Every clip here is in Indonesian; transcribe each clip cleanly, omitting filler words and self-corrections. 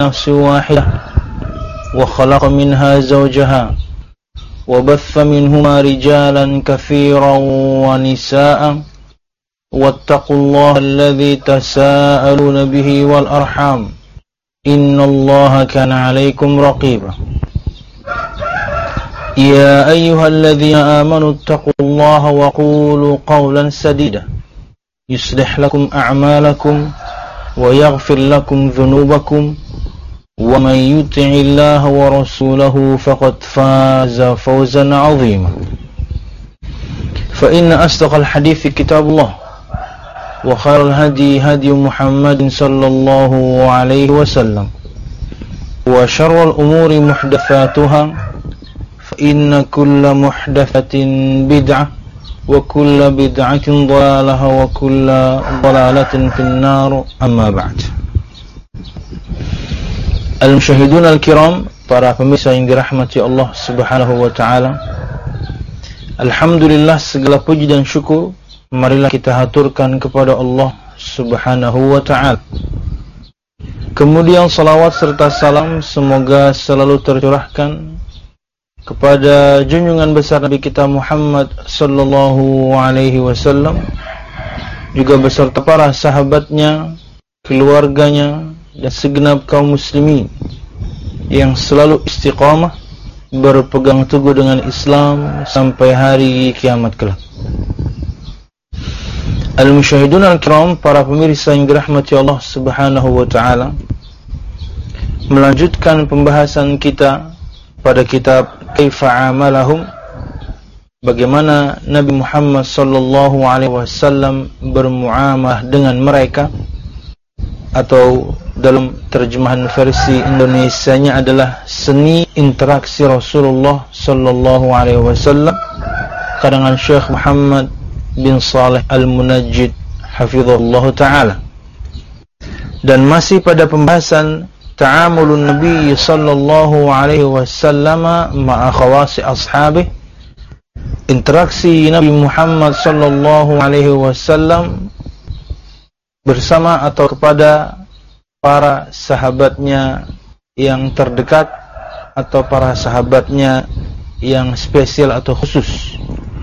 نفس واحدة وخلق منها زوجها وبث منهما رجالا كثيرا ونساء واتقوا الله الذي تساءلون به والأرحام إن الله كان عليكم رقيبا يا أيها الذين آمنوا اتقوا الله وقولوا قولا سديدا يصلح لكم أعمالكم ويغفر لكم ذنوبكم ومن يطع الله ورسوله فقد فاز فوزا عظيما فإن أصدق الحديث كتاب الله وخير الهدي هدي محمد صلى الله عليه وسلم وشر الأمور محدثاتها فإن كل محدثة بدعة وكل بدعة ضلالة وكل ضلالة في النار أما بعد. Al-Musyahidun Al-Kiram, para pemirsa yang dirahmati Allah Subhanahu wa ta'ala, alhamdulillah, segala puji dan syukur marilah kita haturkan kepada Allah Subhanahu wa ta'ala. Kemudian salawat serta salam semoga selalu tercurahkan kepada junjungan besar Nabi kita Muhammad sallallahu alaihi wasallam, juga beserta para sahabatnya, keluarganya, dan segenap kaum muslimin yang selalu istiqamah berpegang teguh dengan Islam sampai hari kiamat kelak. Al-Musyahidun Al-Kiram, para pemirsa yang dirahmati Allah Subhanahu wa ta'ala, melanjutkan pembahasan kita pada kitab Kaifa Amalahum, bagaimana Nabi Muhammad sallallahu alaihi wasallam bermuamalah dengan mereka, atau dalam terjemahan versi Indonesianya adalah seni interaksi Rasulullah sallallahu alaihi wasallam, karangan Syekh Muhammad bin Saleh Al-Munajjid hafizahullah ta'ala. Dan masih pada pembahasan ta'amulun Nabi sallallahu alaihi wasallam ma'a khawasi ashabih, interaksi Nabi Muhammad sallallahu alaihi wasallam bersama atau kepada para sahabatnya yang terdekat atau para sahabatnya yang spesial atau khusus.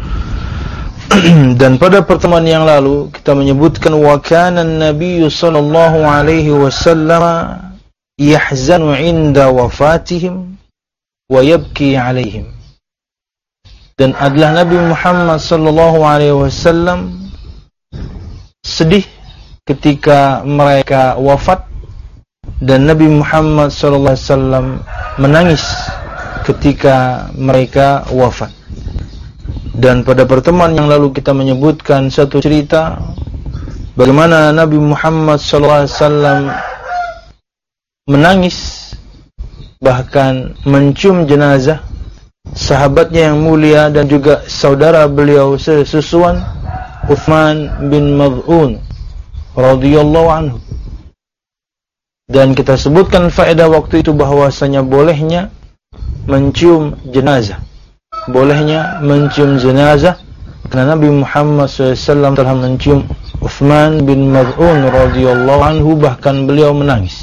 Dan pada pertemuan yang lalu kita menyebutkan wa kana an-nabiy sallallahu alaihi wasallam yahzanu 'inda wafatihim wa yabki 'alaihim. Dan adalah Nabi Muhammad sallallahu alaihi wasallam sedih ketika mereka wafat, dan Nabi Muhammad sallallahu alaihi wasallam menangis ketika mereka wafat. Dan pada pertemuan yang lalu kita menyebutkan satu cerita bagaimana Nabi Muhammad sallallahu alaihi wasallam menangis, bahkan mencium jenazah sahabatnya yang mulia dan juga saudara beliau sesusuan, Uthman bin Maz'un radhiyallahu anhu. Dan kita sebutkan faedah waktu itu bahwasanya bolehnya mencium jenazah, bolehnya mencium jenazah, karena Nabi Muhammad SAW telah mencium Uthman bin Maz'un radhiyallahu anhu, bahkan beliau menangis.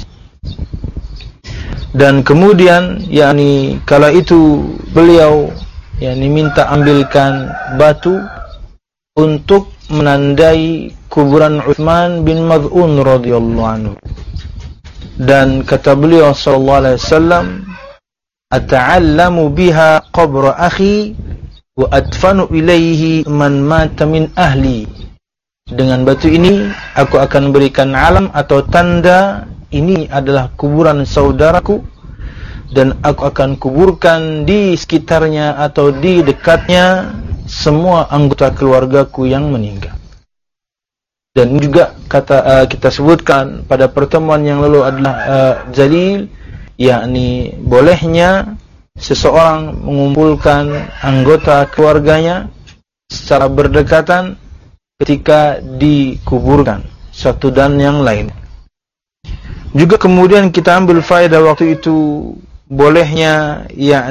Dan kemudian kala itu beliau minta ambilkan batu untuk menandai kuburan Uthman bin Maz'un radhiyallahu anhu. Dan kata beliau sallallahu alaihi wasallam, ata'allamu biha qabra akhi wa adfanu ilaihi man mata min ahli. Dengan batu ini aku akan berikan alam atau tanda ini adalah kuburan saudaraku, dan aku akan kuburkan di sekitarnya atau di dekatnya semua anggota keluargaku yang meninggal. Dan juga kita sebutkan pada pertemuan yang lalu adalah dalil, yakni bolehnya seseorang mengumpulkan anggota keluarganya secara berdekatan ketika dikuburkan satu dan yang lain. Juga kemudian kita ambil faedah waktu itu bolehnya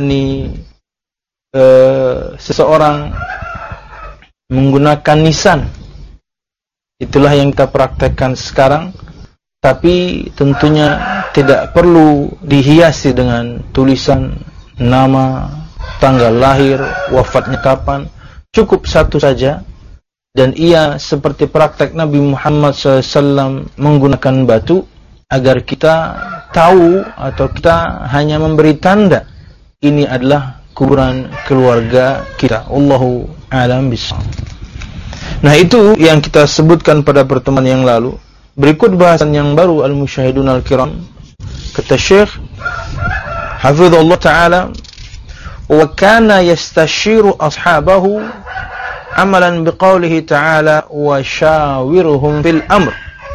seseorang menggunakan nisan. Itulah yang kita praktekkan sekarang, tapi tentunya tidak perlu dihiasi dengan tulisan nama, tanggal lahir, wafatnya kapan, cukup satu saja. Dan ia seperti praktek Nabi Muhammad SAW menggunakan batu agar kita tahu atau kita hanya memberi tanda ini adalah kuburan keluarga kita. Allahu a'lam bishawab. Nah, itu yang kita sebutkan pada pertemuan yang lalu. Berikut bahasan yang baru, al-musyahidun al-kiram. Kata Syekh hafizahullah ta'ala, wa kana yastashiru ashabahu amalan biqaulihi ta'ala wa syawirhum fil amr.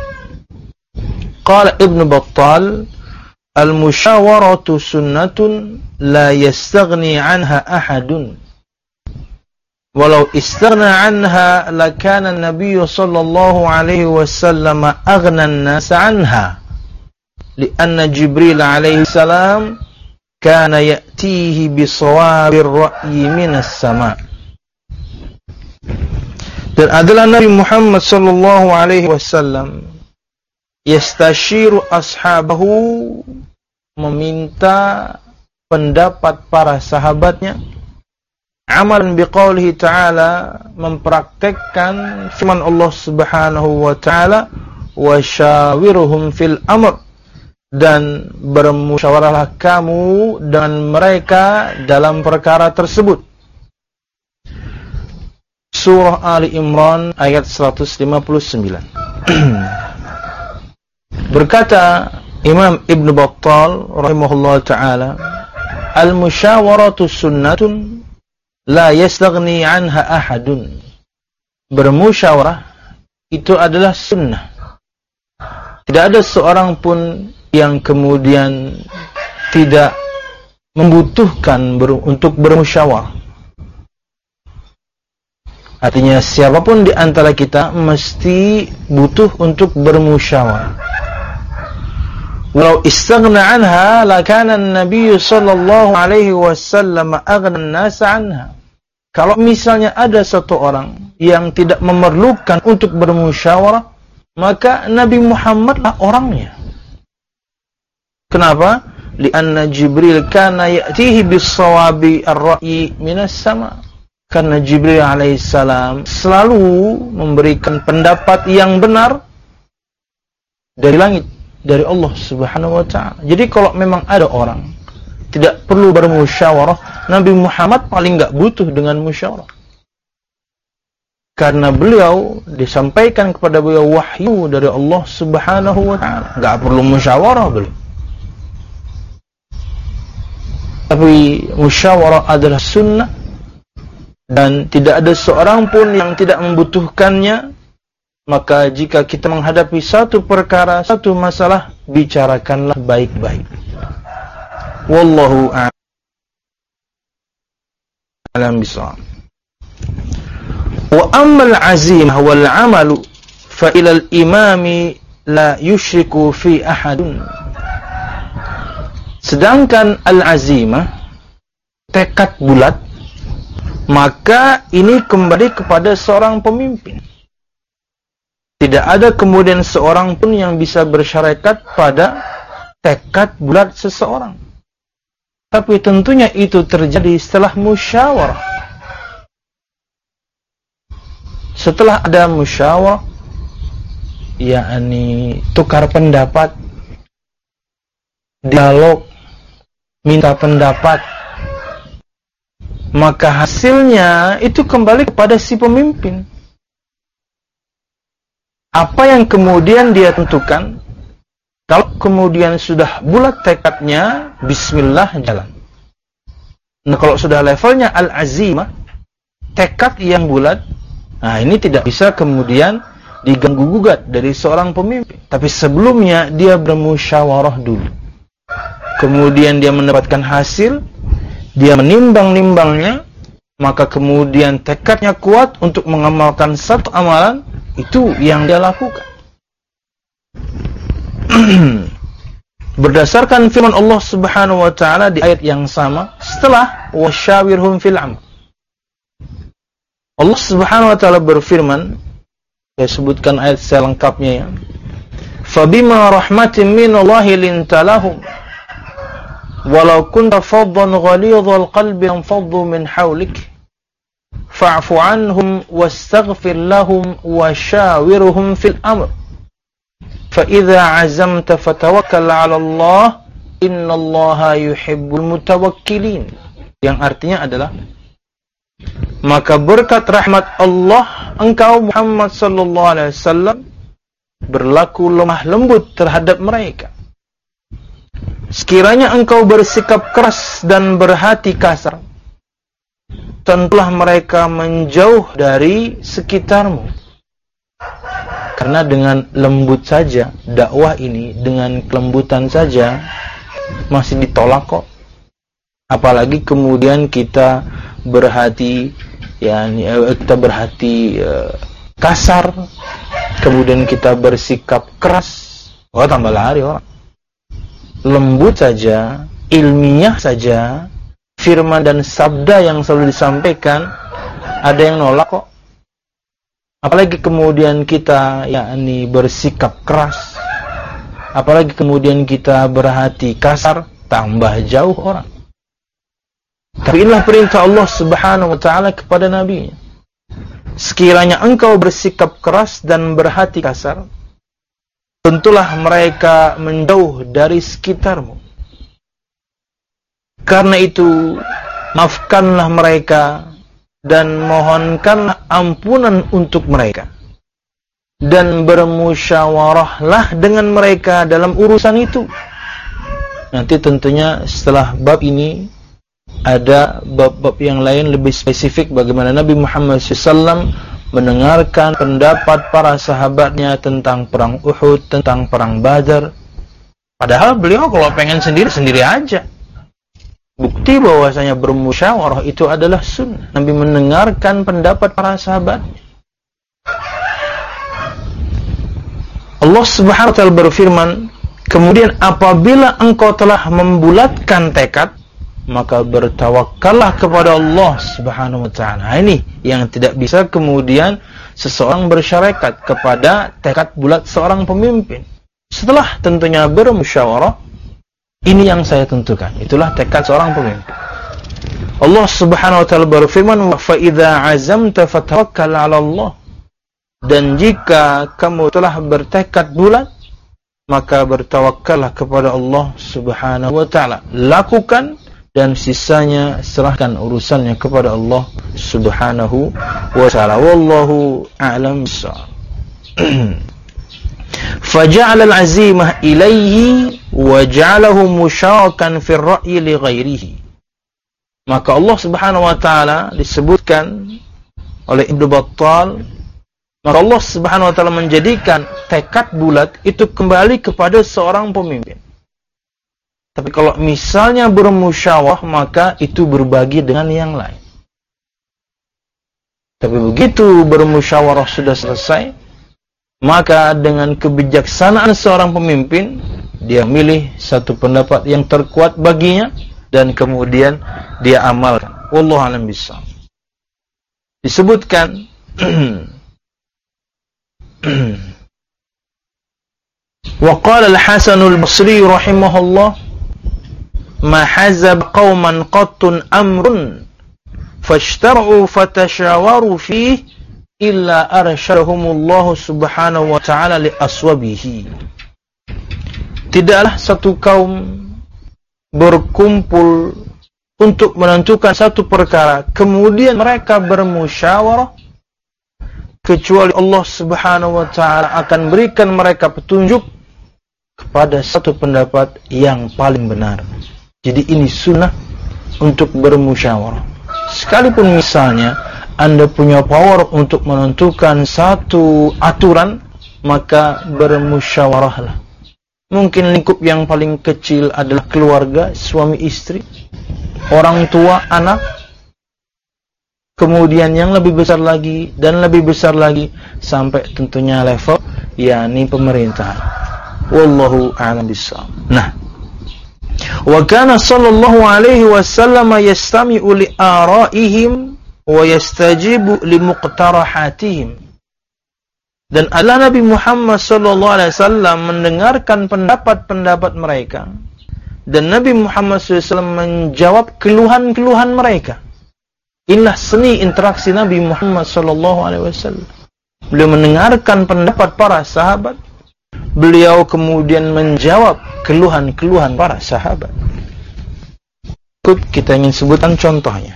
Qala Ibn Battal, al-musyawaratu sunnatun la yastaghni anha ahadun. Walau istaghna anha lakana an-nabiy sallallahu alaihi wasallam aghna an-nas anha. Lianna Jibril alaihi salam kana ya'tihi bisawabir ra'yi minas sama'. Dan adalah Nabi Muhammad sallallahu alaihi wasallam yastashiru ashabahu, meminta pendapat para sahabatnya, amalan biqaulihi ta'ala, mempraktekkan firman Allah Subhanahu wa ta'ala, wa syawiruhum fil amr, dan bermusyawarahlah kamu dan mereka dalam perkara tersebut. Surah Ali Imran ayat 159. Berkata Imam Ibn Battal rahimahullah ta'ala, al-musyawaratu sunnatun la yastaghni anha ahadun. Bermusyawarah itu adalah sunnah. Tidak ada seorang pun yang kemudian tidak membutuhkan untuk bermusyawarah. Artinya siapapun di antara kita mesti butuh untuk bermusyawarah. Walau istaghna anha lakana an-nabiy sallallahu alaihi wasallam aghna an-nas anha. Kalau misalnya ada satu orang yang tidak memerlukan untuk bermusyawarah, maka Nabi Muhammadlah orangnya. Kenapa? Lianna Jibril kana ya'tihi bis-sawabi ar-ra'yi minas sama'. Karena Jibril alaihissalam selalu memberikan pendapat yang benar dari langit, dari Allah Subhanahu wa ta'ala. Jadi kalau memang ada orang tidak perlu bermusyawarah, Nabi Muhammad paling enggak butuh dengan musyawarah. Karena beliau disampaikan kepada beliau wahyu dari Allah Subhanahu wa ta'ala. Enggak perlu musyawarah beliau. Tapi musyawarah adalah sunnah. Dan tidak ada seorang pun yang tidak membutuhkannya. Maka jika kita menghadapi satu perkara, satu masalah, bicarakanlah baik-baik. Wallahu a'lam bishawab. Wa ammal azimah wal amalu fa ilal imami la yushriku fi ahadun. Sedangkan al-azimah, tekad bulat, maka ini kembali kepada seorang pemimpin. Tidak ada kemudian seorang pun yang bisa bersyarekat pada tekad bulat seseorang. Tapi tentunya itu terjadi setelah musyawarah. Setelah ada musyawarah, yakni tukar pendapat, dialog, minta pendapat, maka hasilnya itu kembali kepada si pemimpin. Apa yang kemudian dia tentukan, kalau kemudian sudah bulat tekadnya, bismillah jalan. Nah, kalau sudah levelnya al-azimah, tekad yang bulat, nah ini tidak bisa kemudian diganggu-gugat dari seorang pemimpin. Tapi sebelumnya dia bermusyawarah dulu. Kemudian dia mendapatkan hasil, dia menimbang-nimbangnya, maka kemudian tekadnya kuat untuk mengamalkan satu amalan, itu yang dia lakukan. Berdasarkan firman Allah Subhanahu wa ta'ala di ayat yang sama, setelah wasyawirhum fil amr. Allah Subhanahu wa ta'ala berfirman, saya sebutkan ayat selengkapnya ya. Fabima rahmatin minallahi linta lahum walau kunta faddan ghalidhal qalbi lanfaddu min hawlik fa'fu anhum wastaghfir lahum washawirhum fil amr fa idza azamta fatawakkal 'ala Allah innallaha yuhibbul mutawakkilin. Yang artinya adalah, maka berkat rahmat Allah engkau Muhammad sallallahu alaihi wasallam berlaku lemah lembut terhadap mereka. Sekiranya engkau bersikap keras dan berhati kasar, tentulah mereka menjauh dari sekitarmu. Karena dengan lembut saja dakwah ini, dengan kelembutan saja masih ditolak kok. Apalagi kemudian kita berhati kasar, kemudian kita bersikap keras, tambah lari orang. Lembut saja, ilmiah saja, firman dan sabda yang selalu disampaikan, ada yang nolak kok. Apalagi kemudian kita bersikap keras, apalagi kemudian kita berhati kasar, tambah jauh orang. Tapi inilah perintah Allah Subhanahu wa taala kepada nabinya. Sekiranya engkau bersikap keras dan berhati kasar, tentulah mereka menjauh dari sekitarmu. Karena itu, maafkanlah mereka dan mohonkanlah ampunan untuk mereka. Dan bermusyawarahlah dengan mereka dalam urusan itu. Nanti tentunya setelah bab ini ada bab-bab yang lain lebih spesifik bagaimana Nabi Muhammad SAW mendengarkan pendapat para sahabatnya tentang perang Uhud, tentang perang Badar. Padahal beliau kalau pengen sendiri-sendiri aja. Bukti bahwasanya bermusyawarah itu adalah sunnah. Nabi mendengarkan pendapat para sahabatnya. Allah Subhanahu wa taala berfirman, kemudian apabila engkau telah membulatkan tekad, maka bertawakkallah kepada Allah Subhanahu wa taala. Ini yang tidak bisa kemudian seseorang bersyarekat kepada tekad bulat seorang pemimpin. Setelah tentunya bermusyawarah, ini yang saya tentukan. Itulah tekad seorang pemimpin. Allah Subhanahu wa taala berfirman, "Fa idza azamta fatawakkal 'ala Allah." Dan jika kamu telah bertekad bulat, maka bertawakkallah kepada Allah Subhanahu wa taala. Lakukan dan sisanya serahkan urusannya kepada Allah Subhanahu wa ta'ala. Wallahu a'lam bissawab. Faja'ala al-'azimah ilayhi wa ja'alahu musyarakan fi ar-ra'yi li ghairihi. Maka Allah Subhanahu wa ta'ala disebutkan oleh Ibnu Battal, maka Allah Subhanahu wa ta'ala menjadikan tekad bulat itu kembali kepada seorang pemimpin. Tapi kalau misalnya bermusyawarah, maka itu berbagi dengan yang lain. Tapi begitu bermusyawarah sudah selesai, maka dengan kebijaksanaan seorang pemimpin, dia milih satu pendapat yang terkuat baginya, dan kemudian dia amalkan. Wallahu a'lam bishawab. Disebutkan wa qala al-Hasan al-Basri rahimahullah, ma hazab qauman qattun amrun fashtar'u fatashawaru fihi illa arsyadahumullahu subhanahu wa ta'ala li aswabihi. Tidaklah satu kaum berkumpul untuk menentukan satu perkara, kemudian mereka bermusyawarah, kecuali Allah Subhanahu wa ta'ala akan berikan mereka petunjuk kepada satu pendapat yang paling benar. Jadi ini sunnah untuk bermusyawarah. Sekalipun misalnya Anda punya power untuk menentukan satu aturan, maka bermusyawarahlah. Mungkin lingkup yang paling kecil adalah keluarga, suami istri, orang tua, anak. Kemudian yang lebih besar lagi dan lebih besar lagi sampai tentunya level yakni pemerintahan. Wallahu a'lam bishawab. Nah, wa kana sallallahu alaihi wasallam yastami'u li ara'ihim wa yastajibu li muqtarahatihim. Dan adalah Nabi Muhammad sallallahu alaihi wasallam mendengarkan pendapat-pendapat mereka, dan Nabi Muhammad SAW menjawab keluhan-keluhan mereka. Inilah seni interaksi Nabi Muhammad sallallahu alaihi wasallam. Beliau mendengarkan pendapat para sahabat, beliau kemudian menjawab keluhan-keluhan para sahabat. Kita ingin sebutkan contohnya.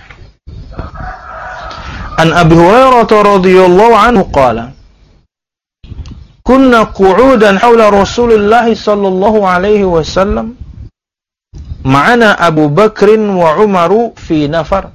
An Abi Hurairah radhiyallahu anhu qala, kunna qu'udan hawla Rasulillah sallallahu alaihi wasallam ma'ana Abu Bakr wa Umar fi nafar.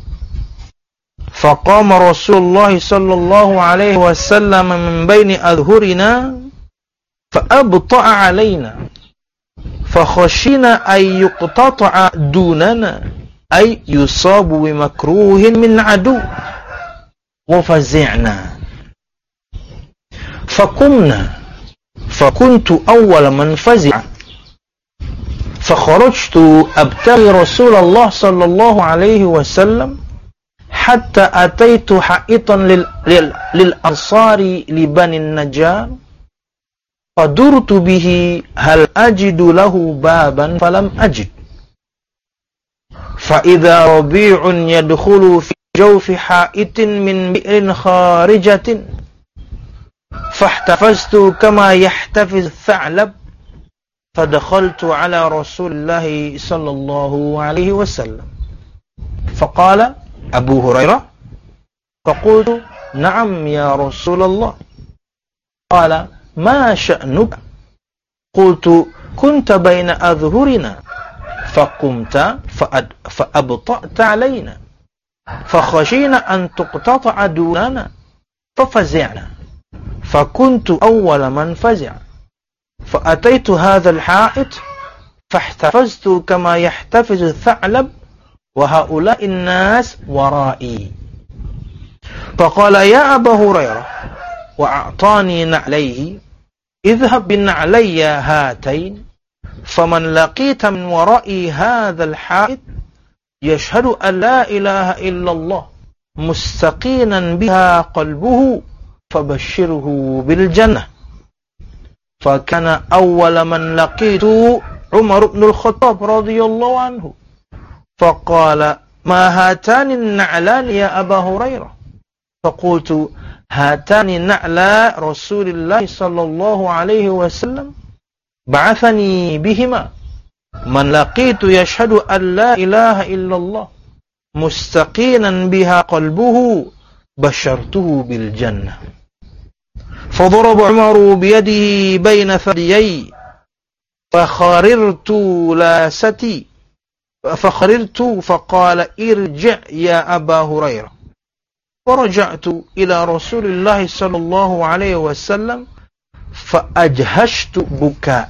Faqama Rasulullah sallallahu alaihi wasallam min baini adhurina fa'abta'a alaina fakhashina ay yuqtata'a dunana ay yusabu bimakruhin min adu wa fazi'na. فقمنا فكنت أول من فزع فخرجت أبتغي رسول الله صلى الله عليه وسلم حتى أتيت حائطا للأنصار لبني النجار فدرت به هل أجد له بابا فلم أجد فإذا ربيع يدخل في جوف حائط من بئر خارجة فاحتفظت كما يحتفظ الثعلب فدخلت على رسول الله صلى الله عليه وسلم فقال أبو هريرة فقلت نعم يا رسول الله قال ما شأنك قلت كنت بين أظهرنا فقمت فأبطأت علينا فخشينا أن تقتطع دوننا ففزعنا فكنت أول من فزع فأتيت هذا الحائط فاحتفظت كما يحتفظ الثعلب وهؤلاء الناس ورائي فقال يا أبا هريرة وأعطاني نعليه اذهب بنعلي هاتين فمن لقيت من ورائي هذا الحائط يشهد أن لا إله إلا الله مستقينا بها قلبه فبشره بالجنة فكان أول من لقيته عمر بن الخطاب رضي الله عنه فقال ما هاتان النعلان يا أبا هريرة فقلت هاتان نعلا رسول الله صلى الله عليه وسلم بعثني بهما من لقيت يشهد أن لا إله إلا الله مستقينا بها قلبه بشرته بالجنة فضرب عمر بيده بين ثديي فخررت لاستي فقال ارجع يا أبا هريرة فرجعت إلى رسول الله صلى الله عليه وسلم فأجهشت بكاء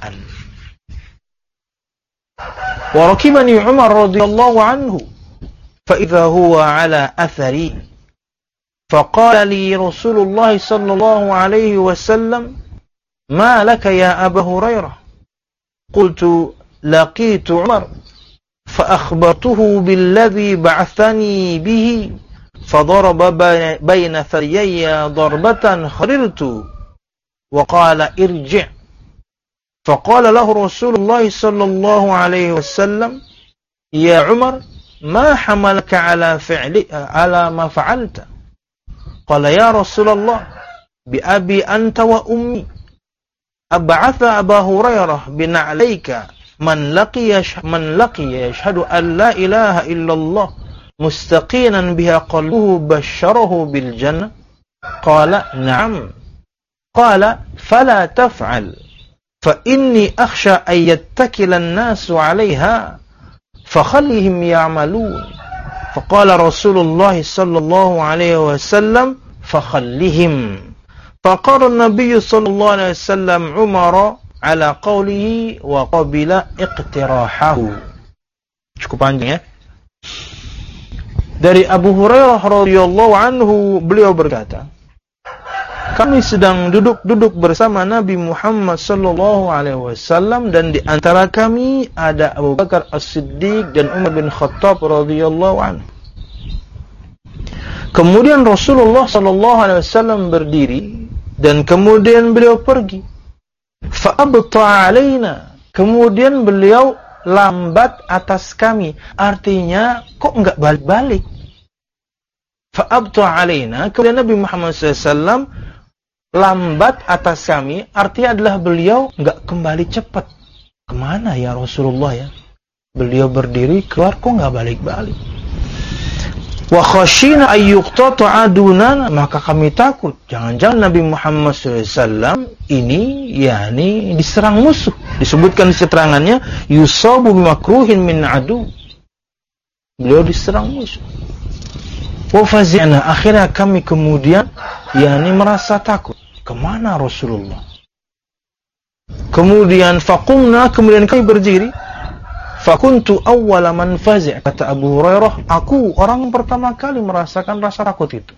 وركبني عمر رضي الله عنه فإذا هو على أثري فقال لي رسول الله صلى الله عليه وسلم ما لك يا أبا هريرة قلت لقيت عمر فأخبرته بالذي بعثني به فضرب بين ثديي ضربة خررت وقال ارجع فقال له رسول الله صلى الله عليه وسلم يا عمر ما حملك على ما فعلت قال يا رسول الله بأبي أنت وأمي أبعث أبا هريرة بنعليك من لقي يشهد أن لا إله إلا الله مستقينا بها قلبه بشره بالجنة قال نعم قال فلا تفعل فإني أخشى أن يتكل الناس عليها فخلهم يعملون فقال رسول الله صلى الله عليه وسلم فخلهم فقال النبي صلى الله عليه وسلم عمر على قوله وقبل اقتراحه. Cukup panjang ya. Dari Abu Hurairah radhiyallahu anhu, beliau berkata, kami sedang duduk bersama Nabi Muhammad sallallahu alaihi wasallam dan di antara kami ada Abu Bakar As-Siddiq dan Umar bin Khattab radhiyallahu anhu. Kemudian Rasulullah sallallahu alaihi wasallam berdiri Dan kemudian beliau pergi. Fa'abta alaina. Kemudian beliau lambat atas kami. Artinya, kok enggak balik-balik? Fa'abta alaina. Kemudian Nabi Muhammad SAW lambat atas kami. Artinya adalah beliau enggak kembali cepat. Kemana ya Rasulullah ya? Beliau berdiri, keluar, kok enggak balik-balik? Wa khashina ayyuqtata adunana, maka kami takut jangan-jangan Nabi Muhammad SAW ini yakni diserang musuh. Disebutkan di keterangannya yusabu bimakruhin min adu. Beliau diserang musuh. Wa fazi'na, akhirnya kami kemudian yakni merasa takut. Kemana Rasulullah? Kemudian faqumna, kemudian kami berdiri. Fakuntu awwala man fazi', kata Abu Hurairah, aku orang pertama kali merasakan rasa takut itu.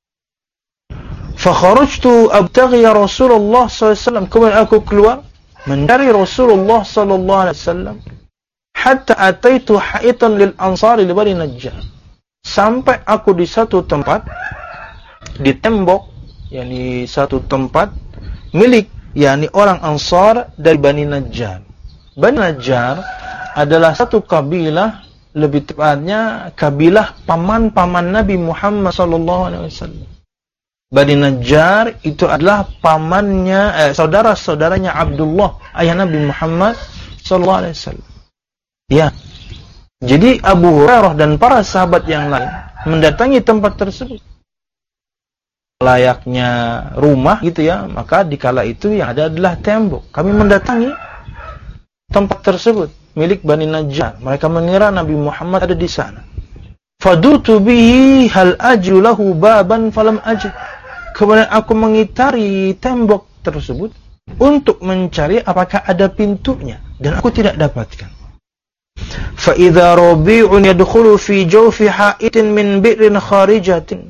Fakharajtu abtaghi ya Rasulullah SAW, kemudian aku keluar mencari Rasulullah SAW, hatta ataitu haitan lil ansari li Bani Najjar, sampai aku di satu tempat, di tembok, yakni satu tempat milik yakni orang Ansar dari Bani Najjar. Bani Najjar adalah satu kabilah, lebih tepatnya kabilah paman-paman Nabi Muhammad SAW. Bani Najjar itu adalah pamannya, saudara-saudaranya Abdullah, ayah Nabi Muhammad SAW. Ya, jadi Abu Hurairah dan para sahabat yang lain mendatangi tempat tersebut. Layaknya rumah gitu ya, maka dikala itu yang ada adalah tembok. Kami mendatangi tempat tersebut milik Bani Najjar. Mereka mengira Nabi Muhammad ada di sana. Fadutu bihi hal ajru lahu baban falam ajid. Kemudian aku mengitari tembok tersebut untuk mencari apakah ada pintunya, dan aku tidak dapatkan. Fa idza rabi'un yadkhulu fi jawfi ha'itin min bi'rin kharijatin.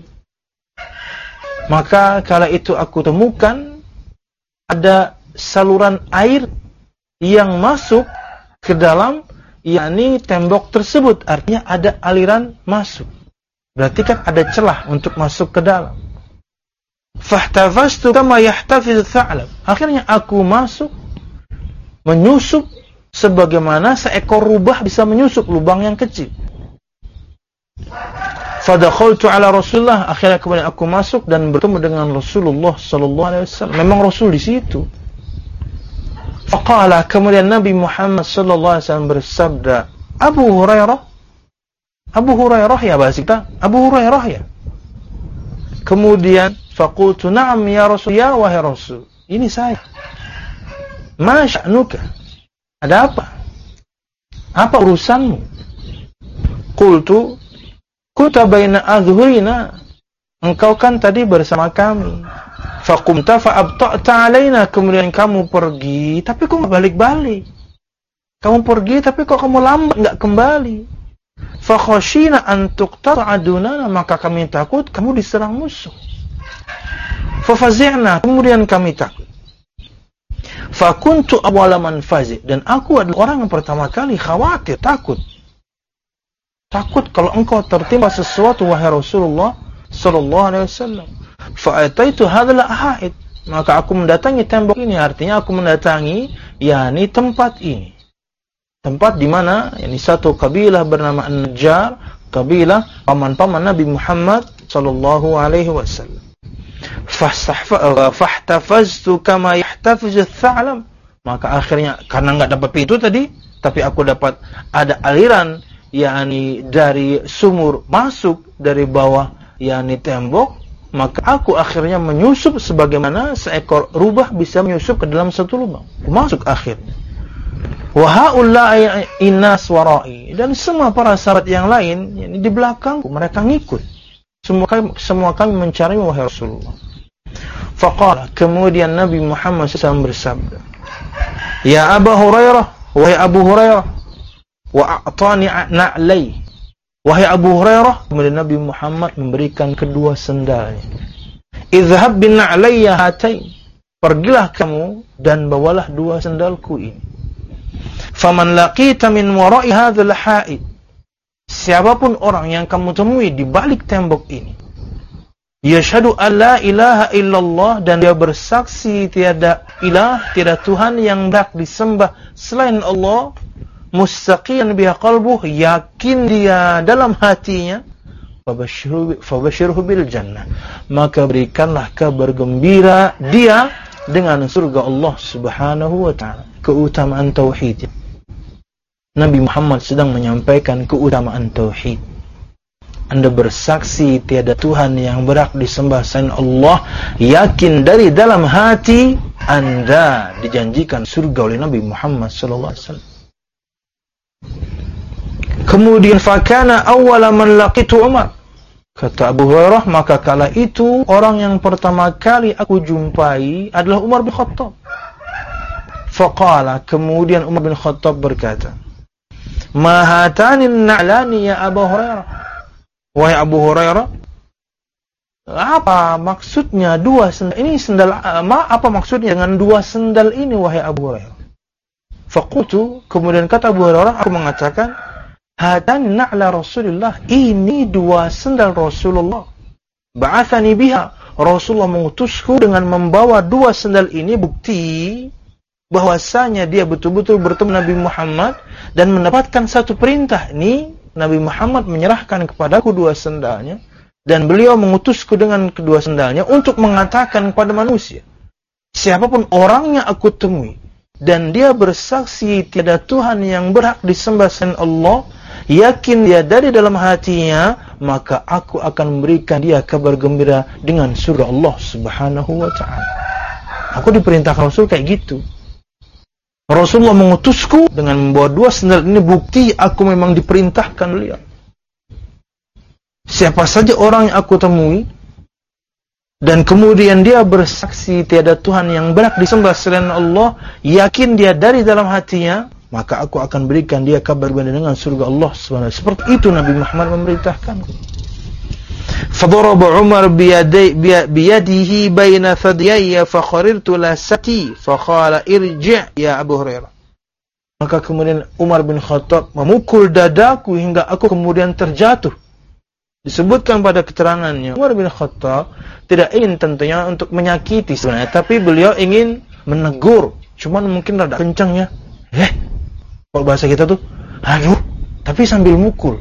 Maka kala itu aku temukan ada saluran air yang masuk ke dalam yakni tembok tersebut, artinya ada aliran masuk. Berarti kan ada celah untuk masuk ke dalam. Fahtafaztu kama yahtafizu tha'lab. Akhirnya aku masuk, menyusup sebagaimana seekor rubah bisa menyusup lubang yang kecil. Fadakhaltu ala Rasulullah, akhirnya kemudian aku masuk dan bertemu dengan Rasulullah sallallahu alaihi wasallam. Memang Rasul di situ. Faqala, kemudian Nabi Muhammad sallallahu alaihi wasallam bersabda, Abu Hurairah ya basita, Abu Hurairah ya. Kemudian faqultu na'am ya Rasul, ya wahai Rasul, ini saya. Ma sya'nuka? Ada apa? Apa urusanmu? Qultu kunta baina adhhurina, engkau kan tadi bersama kami. Faqumta fa'abta'ta alaina, kemudian kamu pergi, tapi kok nggak balik-balik? Kamu pergi, tapi kok kamu lambat nggak kembali? Fakhashina an tuqtata adunana, maka kami takut kamu diserang musuh. Fafazi'na, kemudian kami takut. Fakuntu awwala man fazi', dan aku adalah orang yang pertama kali khawatir, takut. Takut kalau engkau tertimpa sesuatu wahai Rasulullah sallallahu alaihi wasallam. Fa'ataitu hadzal ahid, maka aku mendatangi tembok ini, artinya aku mendatangi yakni tempat ini. Tempat di mana yakni satu kabilah bernama An-Najjar, kabilah paman-paman Nabi Muhammad sallallahu alaihi wasallam. Fahtafaztu kama yahtafizu ats-tsa'lam, maka akhirnya karena enggak dapat pintu tadi, tapi aku dapat ada aliran yakni dari sumur masuk dari bawah yakni tembok, maka aku akhirnya menyusup sebagaimana seekor rubah bisa menyusup ke dalam satu lubang. Masuk akhirnya. Wa haula'i innas wara'i, dan semua para sahabat yang lain yakni di belakangku, mereka ngikut. Semua kami mencari wahai Rasulullah. Faqala, kemudian Nabi Muhammad SAW bersabda, Ya Abu Hurairah, wahai Abu Hurairah, wa a'tani na'lai, wahai Abu Hurairah, kemudian Nabi Muhammad memberikan kedua sendalnya. Idhhab bin na'layya hatain, pergilah kamu dan bawalah dua sendalku ini. Faman laqita min wara'i hadzal ha'id, siapapun orang yang kamu temui di balik tembok ini, Yashhadu an la ilaha illallah, dan dia bersaksi tiada ilah, tiada Tuhan yang berhak disembah selain Allah, mustaqiyan biha qalbuh, yakin dia dalam hatinya, fabashirhu bil jannah, maka berikanlah kabar gembira dia dengan surga Allah Subhanahu wa taala. Keutamaan tauhid. Nabi Muhammad sedang menyampaikan keutamaan tauhid. Anda bersaksi tiada Tuhan yang berhak disembah selain Allah, yakin dari dalam hati Anda dijanjikan surga oleh Nabi Muhammad sallallahu alaihi wasallam. Kemudian fakana awwala man laqitu Umar. Kata Abu Hurairah, maka kala itu orang yang pertama kali aku jumpai adalah Umar bin Khattab. Faqala, kemudian Umar bin Khattab berkata, "Ma hatani na'lani ya Abu Hurairah." Wahai Abu Hurairah, apa maksudnya dua sendal ini? Apa maksudnya dengan dua sendal ini, wahai Abu Hurairah? Faqultu, kemudian kata Abu Hurairah, aku mengatakan, hatan na'la Rasulullah, ini dua sendal Rasulullah. Ba'athani biha, Rasulullah mengutusku dengan membawa dua sendal ini, bukti bahwasanya dia betul-betul bertemu Nabi Muhammad dan mendapatkan satu perintah. Ini Nabi Muhammad menyerahkan kepadaku dua sendalnya, dan beliau mengutusku dengan kedua sendalnya untuk mengatakan kepada manusia, siapapun orang yang aku temui dan dia bersaksi tiada Tuhan yang berhak disembah selain Allah, yakin dia dari dalam hatinya, maka aku akan memberikan dia kabar gembira dengan surga Allah Subhanahu wa taala. Aku diperintahkan Rasul kayak gitu. Rasulullah mengutusku dengan membawa dua sendal ini, bukti aku memang diperintahkan beliau. Siapa saja orang yang aku temui dan kemudian dia bersaksi tiada Tuhan yang berhak disembah selain Allah, yakin dia dari dalam hatinya, maka aku akan berikan dia kabar gembira dengan surga Allah Subhanahu wa taala. Seperti itu Nabi Muhammad memerintahkan. Fadaraba Umar biyadihi baina thadiyya fakharirtu lasati faqala irji' ya Abu Hurairah. Maka kemudian Umar bin Khattab memukul dadaku hingga aku kemudian terjatuh. Disebutkan pada keterangannya, Umar bin Khattab tidak ingin tentunya untuk menyakiti sebenarnya, tapi beliau ingin menegur, cuman mungkin rada kencang ya. Kalau bahasa kita tuh, aduh, tapi sambil mukul.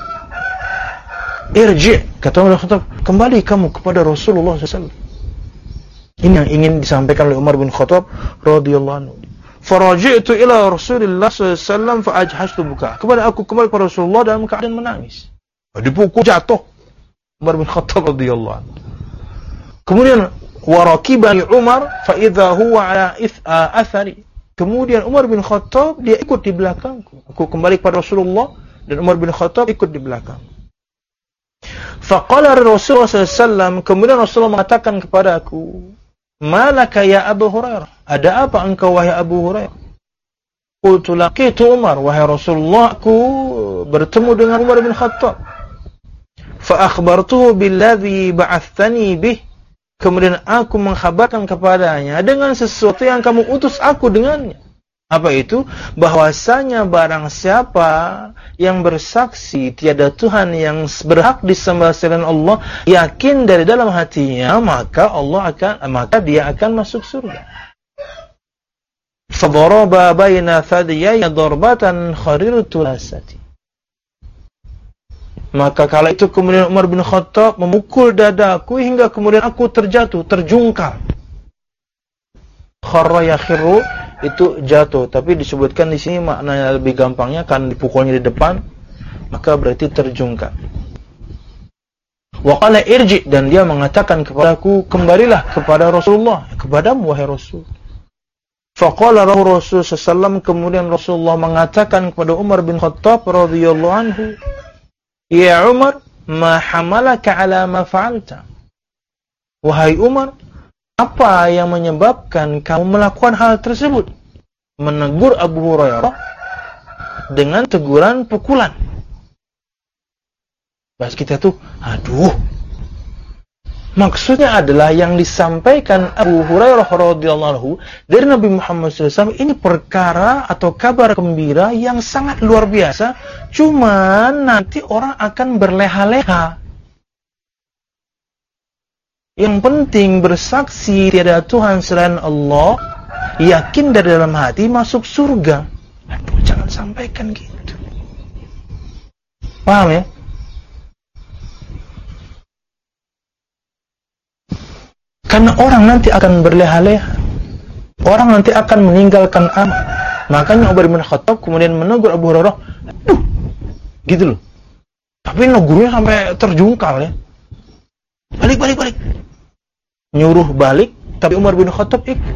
Irji', kata Umar bin Khattab, kembali kamu kepada Rasulullah SAW. Ini yang ingin disampaikan oleh Umar bin Khattab radhiyallahu anhu. Faraji'tu ila Rasulillah SAW fa'ajhastu buka. Kepada aku kembali kepada Rasulullah dalam keadaan menangis. Dipukul jatuh Umar bin Khattab radhiyallahu anhu. Kemudian warakibani Umar fa idza huwa ala athari. Kemudian Umar bin Khattab dia ikut di belakangku. Aku kembali kepada Rasulullah dan Umar bin Khattab ikut di belakang. Faqala Rasulullah SAW, kemudian Rasulullah mengatakan kepada aku, malaka ya Abu Hurairah, ada apa engkau wahai Abu Hurairah? Qultu laqitu Umar, wahai Rasulullah, aku bertemu dengan Umar bin Khattab. Fa akhbartuhu billadhi ba'athani bih, kemudian aku mengkhabarkan kepadanya dengan sesuatu yang kamu utus aku dengannya. Apa itu? Bahwasanya barang siapa yang bersaksi tiada Tuhan yang berhak disembah selain Allah, yakin dari dalam hatinya, maka dia akan masuk surga. Fadaraba baina thadiyya darbatan kharirtu lasati. Maka kala itu kemudian Umar bin Khattab memukul dadaku hingga kemudian aku terjatuh, terjungkal. Kharra yakhiru, itu jatuh, tapi disebutkan di sini maknanya lebih gampangnya kan dipukulnya di depan, maka berarti terjungkal. Wa qala irji', dan dia mengatakan kepadaku, kembalilah kepada Rasulullah, kepadamu wahai Rasul. Faqala lahu Rasul sallallahu, kemudian Rasulullah mengatakan kepada Umar bin Khattab radhiyallahu anhu, ya Umar, ma hamalaka ala ma fa'alta. Wahai Umar, apa yang menyebabkan kamu melakukan hal tersebut? Menegur Abu Hurairah dengan teguran pukulan. Bahas kita tuh, aduh. Maksudnya adalah yang disampaikan Abu Hurairah radhiyallahu anhu dari Nabi Muhammad SAW ini perkara atau kabar gembira yang sangat luar biasa. Cuman nanti orang akan berleha-leha. Yang penting bersaksi tiada Tuhan selain Allah, yakin dari dalam hati masuk surga. Aduh, jangan sampaikan gitu. Paham ya? Karena orang nanti akan berleha-leha. Orang nanti akan meninggalkan amal. Makanya Umar bin Khattab kemudian menegur Abu Hurairah. Aduh, gitu loh. Tapi negurnya sampai terjungkal ya. Balik. Nyuruh balik, tapi Umar bin Khattab ikut.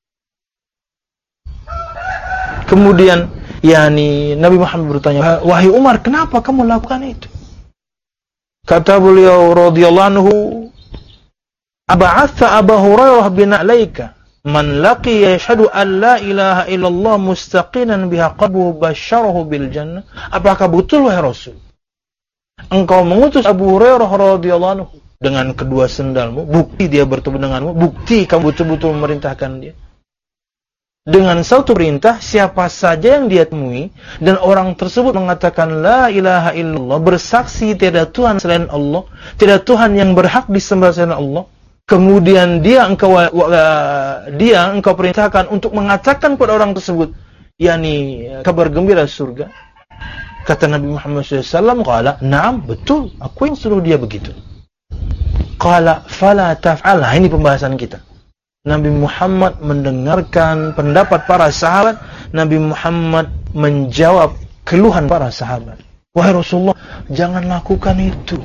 Kemudian, Nabi Muhammad bertanya, wahai Umar, kenapa kamu lakukan itu? Kata beliau radhiyallahu anhu, aba'atha Abu Hurairah bin alaika, man laqiya yashhadu an la ilaha illallah mustaqinan biha qalbuhu basyarahu bil jannah. Apakah betul wahai Rasul? Engkau mengutus Abu Hurairah radhiyallahu anhu dengan kedua sendalmu, bukti dia bertemu denganmu, bukti kamu betul-betul memerintahkan dia. Dengan satu perintah, siapa saja yang dia temui, dan orang tersebut mengatakan, La ilaha illallah, bersaksi tiada Tuhan selain Allah, tiada Tuhan yang berhak disembah selain Allah, kemudian dia engkau perintahkan untuk mengatakan kepada orang tersebut, kabar gembira surga. Kata Nabi Muhammad SAW, qala, na'am, betul, aku yang suruh dia begitu. Qala fala taf'al. Ini pembahasan kita. Nabi Muhammad mendengarkan pendapat para sahabat. Nabi Muhammad menjawab keluhan para sahabat. Wahai Rasulullah, jangan lakukan itu.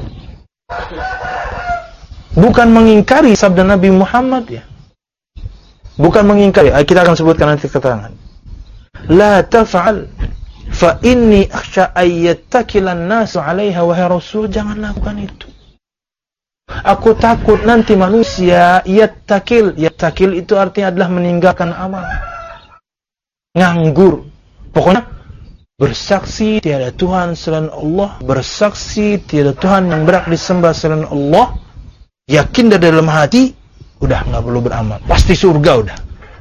Bukan mengingkari sabda Nabi Muhammad ya. Bukan mengingkari. Kita akan sebutkan nanti keterangan. La taf'al fa inni akhsha ayyattakilan nasu 'alaiha. Wahai Rasul, jangan lakukan itu. Aku takut nanti manusia yattakil itu artinya adalah meninggalkan amal, nganggur. Pokoknya bersaksi tiada Tuhan selain Allah, bersaksi tiada Tuhan yang berhak disembah selain Allah, yakin dari dalam hati, udah nggak perlu beramal, pasti surga udah.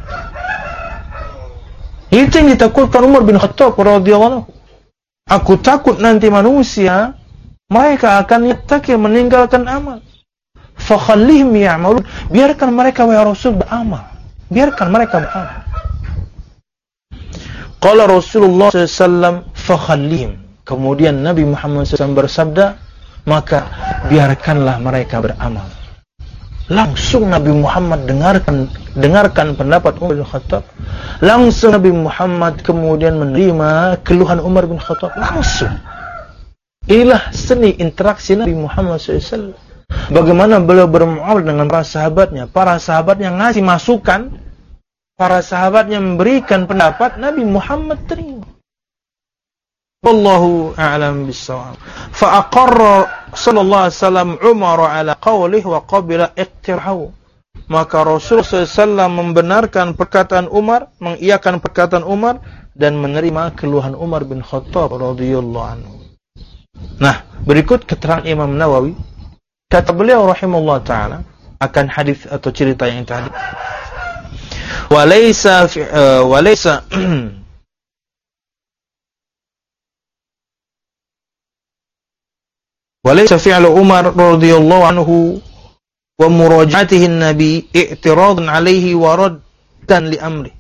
Itu yang ditakutkan Umar bin Khattab radhiyallahu anhu. Aku takut nanti manusia mereka akan yattakil, meninggalkan amal. Fakhallihim ya'malun, biarkan mereka wahai Rasul beramal. Biarkan mereka beramal. Qala Rasulullah SAW, fakhallihim. Kemudian Nabi Muhammad SAW bersabda, maka biarkanlah mereka beramal. Langsung Nabi Muhammad dengarkan pendapat Umar bin Khattab. Langsung Nabi Muhammad kemudian menerima keluhan Umar bin Khattab. Langsung. Inilah seni interaksi Nabi Muhammad SAW. Bagaimana beliau bermuamalah dengan para sahabatnya ngasih masukan, para sahabatnya memberikan pendapat, Nabi Muhammad terima. Wallahu a'lam bissawab. Fa aqarra sallallahu alaihi wasallam Umar ala qawlihi wa qabila iqtirahu. Maka Rasulullah SAW membenarkan perkataan Umar, mengiyakan perkataan Umar dan menerima keluhan Umar bin Khattab radhiyallahu anhu. Nah, berikut keterangan Imam Nawawi. Kata beliau rahimahullah ta'ala akan hadis atau cerita yang tadi. Walaysa fi'lu Umar radhiyallahu anhu wa muraja'atihi an-nabi i'tiradan 'alaihi wa raddan li amri.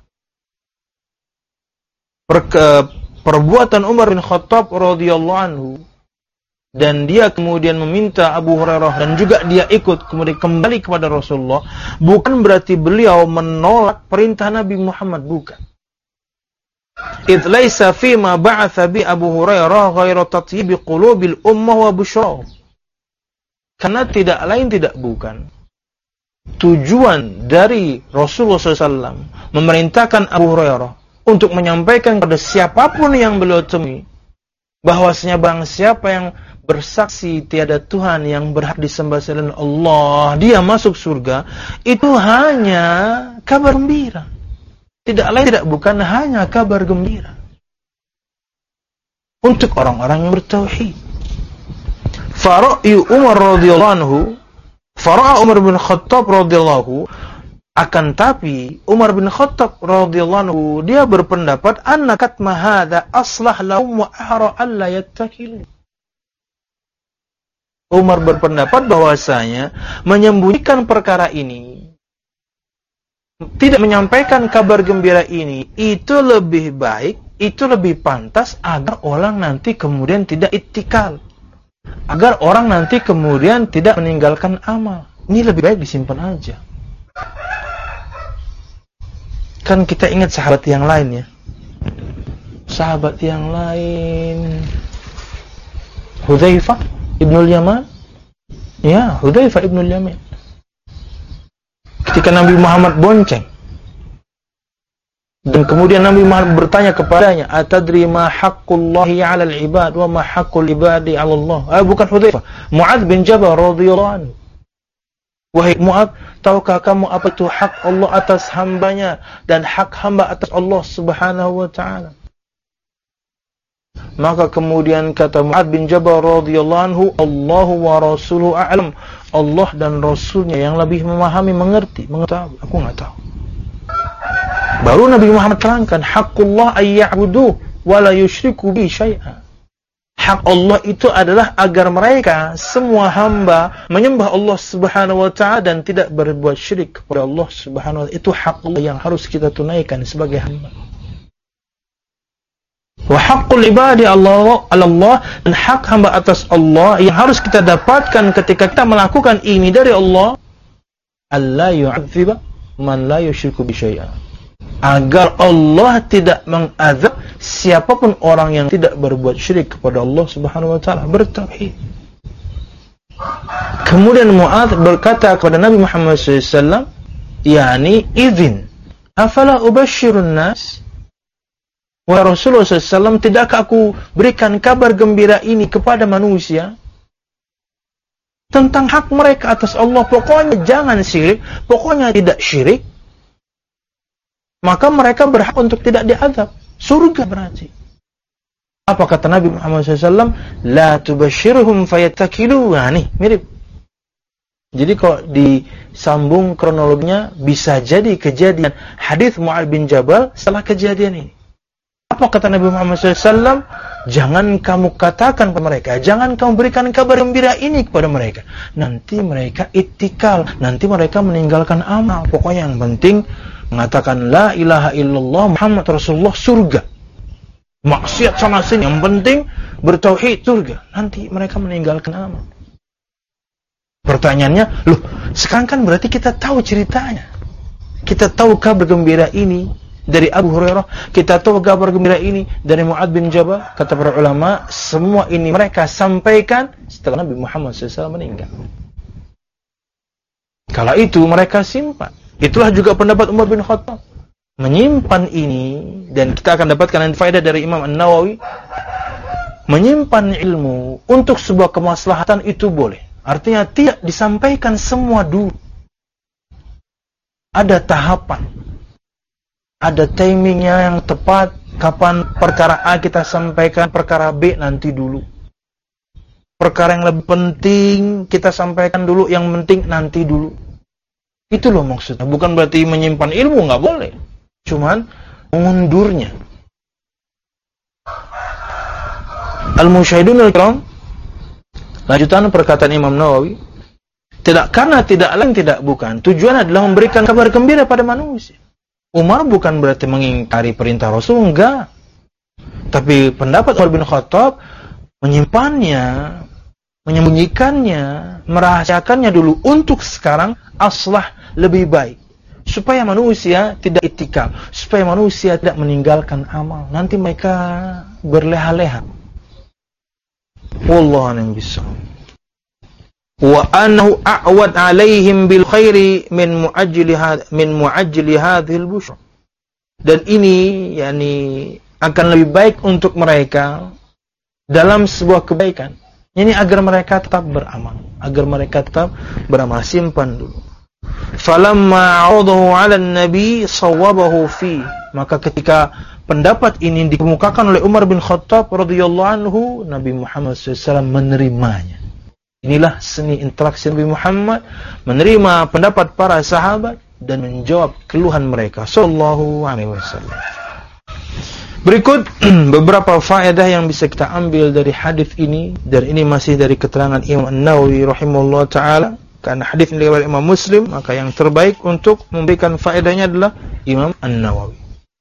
Perbuatan Umar bin Khattab radhiyallahu anhu dan dia kemudian meminta Abu Hurairah dan juga dia ikut kemudian kembali kepada Rasulullah, bukan berarti beliau menolak perintah Nabi Muhammad, bukan. Idz laisa fi ma ba'atha bi Abu Hurairah ghairu tatyibi qulubil ummah wa busyrahum. Karena tidak lain tidak bukan tujuan dari Rasulullah SAW memerintahkan Abu Hurairah untuk menyampaikan kepada siapapun yang beliau temui bahwasanya barang siapa yang bersaksi tiada Tuhan yang berhak disembah selain Allah, dia masuk surga, itu hanya kabar gembira. Tidak lain tidak bukan hanya kabar gembira untuk orang-orang yang bertauhid. Fara'yu Umar radhiyallahu anhu, fara'a Umar bin Khattab radhiyallahu, akan tapi Umar bin Khattab radhiyallahu anhu dia berpendapat anna katma hadza aslah lahum wa ahra alla yattakilu. Umar berpendapat bahwasanya menyembunyikan perkara ini, tidak menyampaikan kabar gembira ini, itu lebih baik, itu lebih pantas agar orang nanti kemudian tidak ittikal. Agar orang nanti kemudian tidak meninggalkan amal. Ini lebih baik disimpan aja. Kan kita ingat sahabat yang lain ya. Sahabat yang lain, Hudzaifah Ibnul Yaman. Ya, Hudzaifah Ibnul Yaman. Ketika Nabi Muhammad bonceng, dan kemudian Nabi Muhammad bertanya kepadanya, "Atadri ma haqqullahi 'alal 'ibad wa ma haqqul 'ibadi 'ala Allah?" Bukan Hudzaifah, Mu'adz bin Jabal radhiyallahu anhu. Wahai Mu'adz, tahukah kamu apa itu hak Allah atas hambanya dan hak hamba atas Allah Subhanahu wa taala? Maka kemudian kata Mu'adz bin Jabal radhiyallahu anhu, "Allahu wa rasuluhu a'lam." Allah dan Rasulnya yang lebih memahami, mengerti, mengetahui. Aku enggak tahu. Baru Nabi Muhammad terangkan, haqqullah ayya'buduh wa la yusyriku bi syai'a. Hak Allah itu adalah agar mereka semua hamba menyembah Allah Subhanahu wa taala dan tidak berbuat syirik kepada Allah Subhanahu wa taala. Itu hak Allah yang harus kita tunaikan sebagai hamba. Wa haqqul ibadi Allah dan hak hamba atas Allah yang harus kita dapatkan ketika kita melakukan ini dari Allah, alla yu'adziba man la yusyriku bi syai'a. Agar Allah tidak mengazab siapapun orang yang tidak berbuat syirik kepada Allah Subhanahu wa taala, bertauhid. Kemudian Mu'adz berkata kepada Nabi Muhammad SAW, yakni izin, afala ubashirun nas? Wa Rasulullah SAW, tidakkah aku berikan kabar gembira ini kepada manusia tentang hak mereka atas Allah? Pokoknya jangan syirik, pokoknya tidak syirik, maka mereka berhak untuk tidak diazab. Surga berarti. Apa kata Nabi Muhammad SAW? La tubashirhum fayattakilu. Nah, nih, mirip. Jadi kalau disambung kronologinya, bisa jadi kejadian hadis Mu'adz bin Jabal setelah kejadian ini. Apa kata Nabi Muhammad SAW? Jangan kamu katakan kepada mereka, jangan kamu berikan kabar gembira ini kepada mereka. Nanti mereka ittikal, nanti mereka meninggalkan amal. Pokoknya yang penting mengatakan la ilaha illallah Muhammad Rasulullah, surga. Maksiat sana sini, yang penting bertauhid, surga. Nanti mereka meninggalkan amal. Pertanyaannya, loh, sekarang kan berarti kita tahu ceritanya. Kita tahu kabar gembira ini dari Abu Hurairah, kita tahu kabar gembira ini dari Mu'adz bin Jabal. Kata para ulama, semua ini mereka sampaikan setelah Nabi Muhammad SAW meninggal. Kala itu mereka simpan. Itulah juga pendapat Umar bin Khattab. Menyimpan ini, dan kita akan dapatkan faedah dari Imam An-Nawawi, menyimpan ilmu untuk sebuah kemaslahatan itu boleh. Artinya tidak disampaikan semua dulu. Ada tahapan. Ada timingnya yang tepat. Kapan perkara A kita sampaikan, perkara B nanti dulu. Perkara yang lebih penting kita sampaikan dulu, yang penting nanti dulu. Itu loh maksudnya. Bukan berarti menyimpan ilmu, nggak boleh. Cuman mengundurnya. Al-Musyahidun al-Kiram, lanjutan perkataan Imam Nawawi, karena tidak lain tidak bukan, tujuan adalah memberikan kabar gembira pada manusia. Umar bukan berarti mengingkari perintah Rasul, enggak. Tapi pendapat Umar bin Khattab menyimpannya, menyembunyikannya, merahasiakannya dulu untuk sekarang aslah lebih baik, supaya manusia tidak ittikal, supaya manusia tidak meninggalkan amal. Nanti mereka berleha-leha. Wallahu a'lam bishawab. Wa annahu a'wad 'alaihim bil khairi min mu'ajjili hadhil busyra. Dan ini yakni akan lebih baik untuk mereka dalam sebuah kebaikan. Ini agar mereka tetap beramal, agar mereka tetap beramal. Simpan dulu. Falamma 'aradahu 'ala an-nabi sawwabahu fi. Maka ketika pendapat ini dikemukakan oleh Umar bin Khattab radhiyallahu anhu, Nabi Muhammad SAW menerimanya. Inilah seni interaksi Nabi Muhammad, menerima pendapat para sahabat dan menjawab keluhan mereka sallallahu alaihi wasallam. Berikut beberapa faedah yang bisa kita ambil dari hadis ini, dan ini masih dari keterangan Imam An-Nawawi rahimahullah taala. Karena hadis ini dari Imam Muslim, maka yang terbaik untuk memberikan faedahnya adalah Imam An-Nawawi.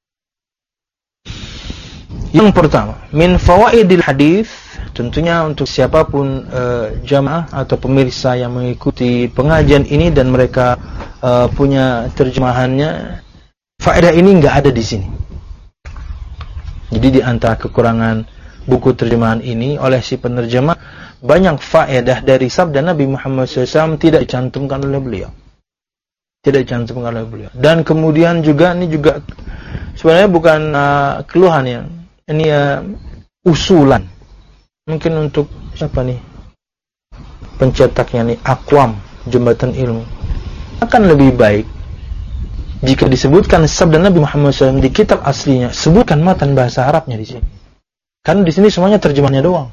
Yang pertama, min fawaidil hadis, tentunya untuk siapapun jamaah atau pemirsa yang mengikuti pengajian ini dan mereka punya terjemahannya, faedah ini enggak ada di sini. Jadi di antara kekurangan buku terjemahan ini oleh si penerjemah, banyak faedah dari sabda Nabi Muhammad SAW tidak dicantumkan oleh beliau. Tidak dicantumkan oleh beliau. Dan kemudian juga, ini juga sebenarnya bukan keluhan ya. Ini usulan. Mungkin untuk siapa nih? Pencetaknya nih, Aqwam, Jembatan Ilmu. Akan lebih baik jika disebutkan sabda Nabi Muhammad SAW di kitab aslinya, sebutkan matan bahasa Arabnya di sini. Karena di sini semuanya terjemahnya doang.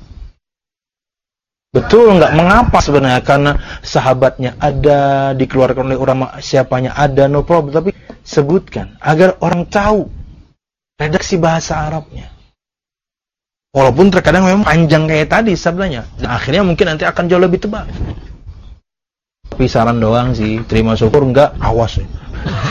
Betul enggak? Mengapa sebenarnya? Karena sahabatnya ada, dikeluarkan oleh ulama siapanya ada, no problem. Tapi sebutkan agar orang tahu redaksi bahasa Arabnya. Walaupun terkadang memang panjang kayak tadi sabdanya, dan akhirnya mungkin nanti akan jauh lebih tebal. Tapi saran doang sih, terima syukur enggak, awas ya.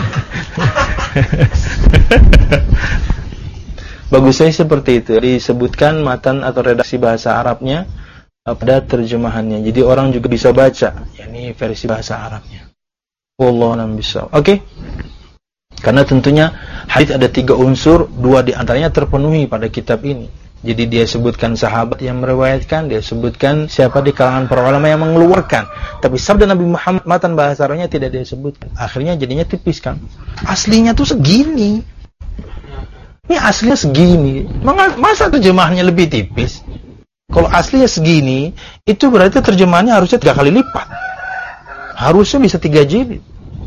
Bagusnya seperti itu, disebutkan matan atau redaksi bahasa Arabnya pada terjemahannya, jadi orang juga bisa baca yakni versi bahasa Arabnya. Wallahu a'lam bishawab. Oke. Karena tentunya hadis ada 3 unsur, 2 di antaranya terpenuhi pada kitab ini. Jadi dia sebutkan sahabat yang meriwayatkan, dia sebutkan siapa di kalangan para ulama yang mengeluarkan. Tapi sabda Nabi Muhammad matan bahasa Arabnya tidak dia sebutkan. Akhirnya jadinya tipis kan. Aslinya tuh segini. Ini aslinya segini. Masa terjemahannya lebih tipis? Kalau aslinya segini, itu berarti terjemahannya harusnya 3 kali lipat. Harusnya bisa 3 jilid.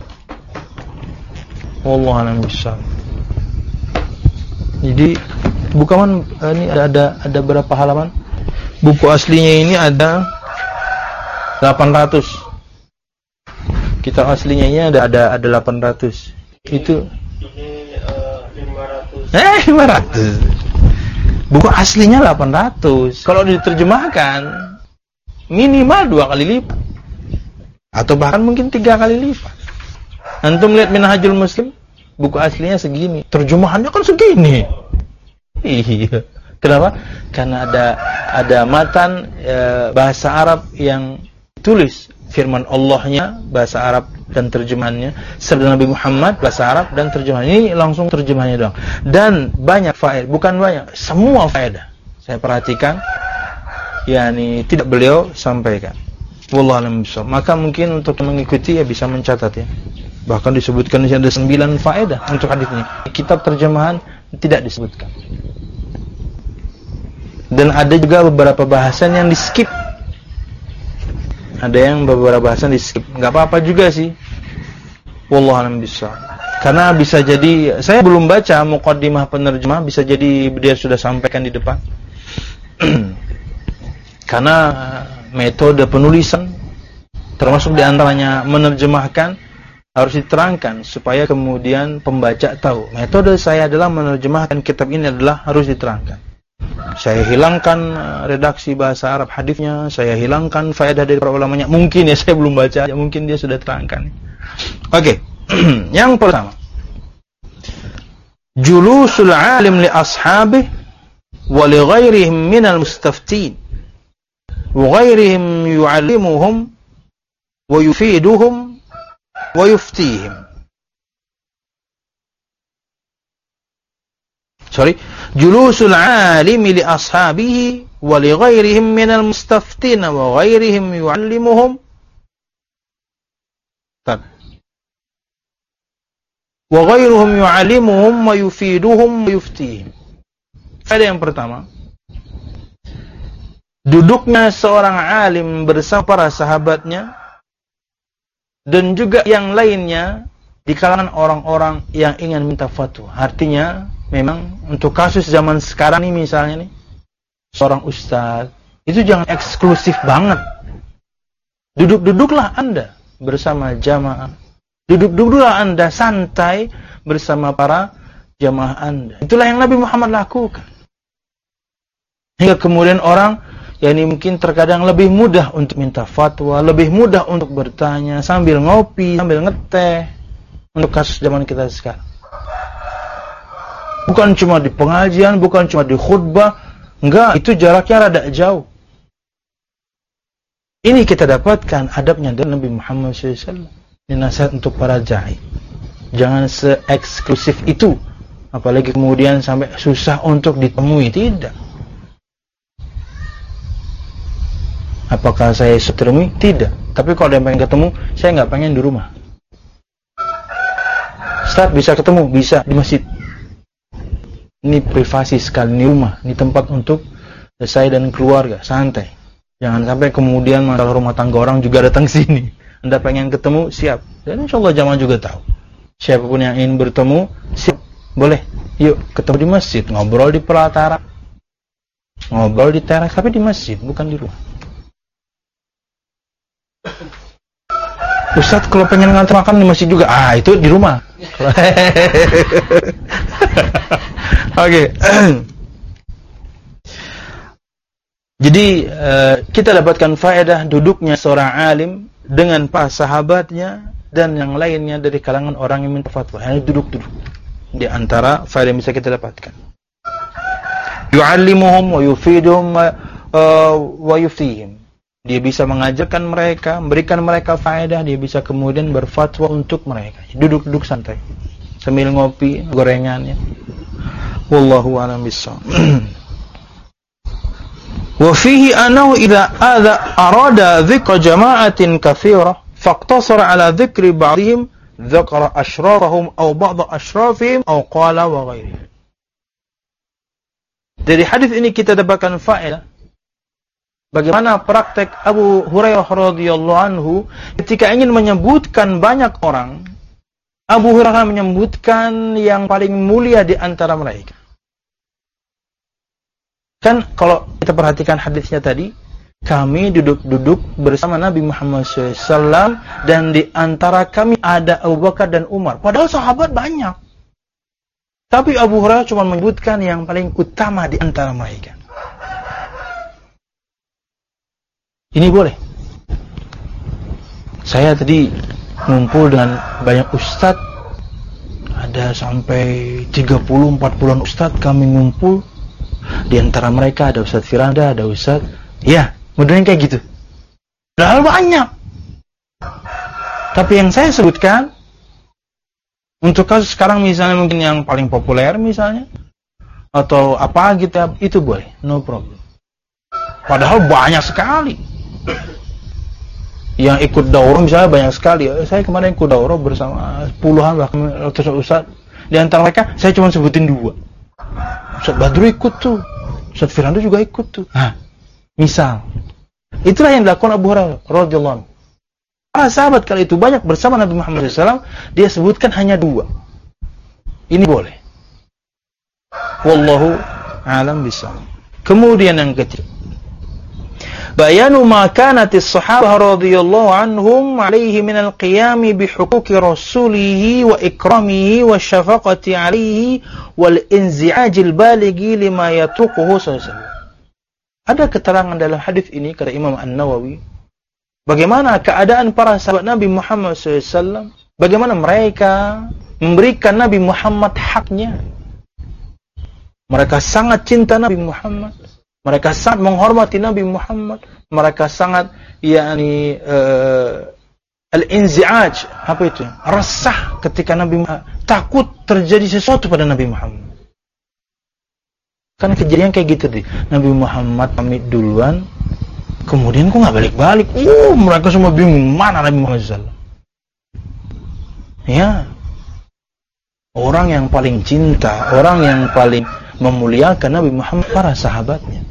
Wallahu a'lam bishawab. Jadi bukan ini ada berapa halaman? Buku aslinya ini ada 800. Kitab aslinya ini ada 800. Itu ini 500. 500. Buku aslinya 800. Kalau diterjemahkan minimal 2 kali lipat. Atau bahkan mungkin 3 kali lipat. Antum lihat Minhajul Muslim, buku aslinya segini, terjemahannya kan segini. Iya. Kenapa? Karena ada matan bahasa Arab yang tulis firman Allahnya bahasa Arab dan terjemahannya, sabda Nabi Muhammad bahasa Arab dan terjemahannya. Ini langsung terjemahannya doang. Dan banyak faedah, bukan banyak, semua faedah. Saya perhatikan yakni tidak beliau sampaikan. Wallahu a'lam bishawab. Maka mungkin untuk mengikuti ya bisa mencatat ya. Bahkan disebutkan di sini ada 9 faedah untuk hadisnya. Kitab terjemahan tidak disebutkan. Dan ada juga beberapa bahasan yang di-skip. Ada yang beberapa bahasan di-skip. Enggak apa-apa juga sih. Wallahu a'lam bishawab. Karena bisa jadi saya belum baca muqaddimah penerjemah, bisa jadi dia sudah sampaikan di depan. Karena metode penulisan termasuk di antaranya menerjemahkan harus diterangkan supaya kemudian pembaca tahu. Metode saya adalah menerjemahkan kitab ini adalah harus diterangkan. Saya hilangkan redaksi bahasa Arab hadisnya, saya hilangkan faedah dari para ulamanya. Mungkin ya saya belum baca, ya mungkin dia sudah terangkan. Oke. Yang pertama, julusul alim li ashabih wa li ghairihim minal mustaftin wa ghairihim yu'allimuhum wa yufiduhum wa yuftihim. Julusul alimi li ashabihi wa li ghairihim minal mustaftin wa ghairihim yu'allimuhum wa ghairuhum yu'allimuhum wa yufiduhum wa yuftihim. Faedah yang pertama, duduknya seorang alim bersama para sahabatnya dan juga yang lainnya di kalangan orang-orang yang ingin minta fatwa. Artinya memang untuk kasus zaman sekarang ini misalnya nih, seorang ustaz itu jangan eksklusif banget. Duduk-duduklah Anda bersama jamaah. Duduk-duduklah Anda santai bersama para jamaah Anda. Itulah yang Nabi Muhammad lakukan. Hingga kemudian orang yakni mungkin terkadang lebih mudah untuk minta fatwa, lebih mudah untuk bertanya sambil ngopi, sambil ngeteh untuk kasus zaman kita sekarang. Bukan cuma di pengajian, bukan cuma di khutbah, enggak, itu jaraknya rada jauh. Ini kita dapatkan adabnya dari Nabi Muhammad SAW. Ini nasihat untuk para da'i. Jangan se-eksklusif itu, apalagi kemudian sampai susah untuk ditemui, tidak. Apakah saya setermi? Tidak. Tapi kalau ada yang pengen ketemu, saya nggak pengen di rumah. Ustaz, bisa ketemu? Bisa, di masjid. Ini privasi sekali, ini rumah. Ini tempat untuk saya dan keluarga, santai. Jangan sampai kemudian masalah rumah tangga orang juga datang sini. Anda pengen ketemu, siap. Dan insya Allah jamaah juga tahu. Siapapun yang ingin bertemu, siap. Boleh. Yuk, ketemu di masjid. Ngobrol di pelataran. Ngobrol di teras, tapi di masjid, bukan di rumah. Ustaz, kalau pengen ngantar makan di masjid juga, itu di rumah. Oke. Jadi kita dapatkan faedah duduknya seorang alim dengan para sahabatnya dan yang lainnya dari kalangan orang yang minta fatwa. Hanya duduk-duduk. Di antara faedah yang bisa kita dapatkan. Yu'allimuhum wa yufiduhum wa yuftihim. Dia bisa mengajarkan mereka, memberikan mereka faedah, dia bisa kemudian berfatwa untuk mereka. Duduk-duduk santai sambil ngopi gorengannya. Wallahu a'lam bissawab. Wa fihi annahu idza arada dzikra jama'atin katsira faqtasara ala dzikri ba'dihim dzakara asyrafahum aw ba'd asyrafihim aw qala wa ghairihi. Dari hadis ini kita dapatkan faedah bagaimana praktek Abu Hurairah radhiyallahu anhu ketika ingin menyebutkan banyak orang. Abu Hurairah menyebutkan yang paling mulia di antara mereka. Kan kalau kita perhatikan hadisnya tadi, kami duduk-duduk bersama Nabi Muhammad SAW dan di antara kami ada Abu Bakar dan Umar. Padahal sahabat banyak. Tapi Abu Hurairah cuma menyebutkan yang paling utama di antara mereka. Ini boleh. Saya tadi ngumpul dengan banyak ustadz, ada sampai 30-40 ustadz kami ngumpul. Di antara mereka ada Ustadz Firanda, ada Ustadz, ya, modelnya kayak gitu. Padahal banyak. Tapi yang saya sebutkan, untuk kasus sekarang misalnya mungkin yang paling populer misalnya, atau apa gitu, itu boleh, no problem. Padahal banyak sekali. Yang ikut daurah misalnya banyak sekali. Saya kemarin ikut daurah bersama puluhan bahkan ratusan ustaz. Di antara mereka saya cuma sebutin 2. Ustaz Badru ikut tuh, Ustaz Firanda juga ikut tuh. Nah, misal itulah yang dilakukan Abu Hurairah radhiyallahu anhu. Para sahabat kali itu banyak bersama Nabi Muhammad SAW, dia sebutkan hanya 2. Ini boleh. Wallahu a'lam bishawab. Kemudian yang ketiga, bayanu ma kanatis sahabah radhiyallahu anhum alaihi minal qiyami bihuquqi rasulihi wa ikramihi wa syafaqati alaihi wal inzi'ajil balighi lima yatuquhu sallallahu. Ada keterangan dalam hadis ini kata Imam An-Nawawi bagaimana keadaan para sahabat Nabi Muhammad SAW, bagaimana mereka memberikan Nabi Muhammad haknya. Mereka sangat cinta Nabi Muhammad. Mereka sangat menghormati Nabi Muhammad. Mereka sangat al-inzi'aj, apa itu? Resah ketika Nabi Muhammad takut terjadi sesuatu pada Nabi Muhammad. Kan kejadian kayak gitu deh. Nabi Muhammad pamit duluan, kemudian kok nggak balik-balik. Mereka semua bingung mana Nabi Muhammad SAW. Ya, orang yang paling cinta, orang yang paling memuliakan Nabi Muhammad para sahabatnya.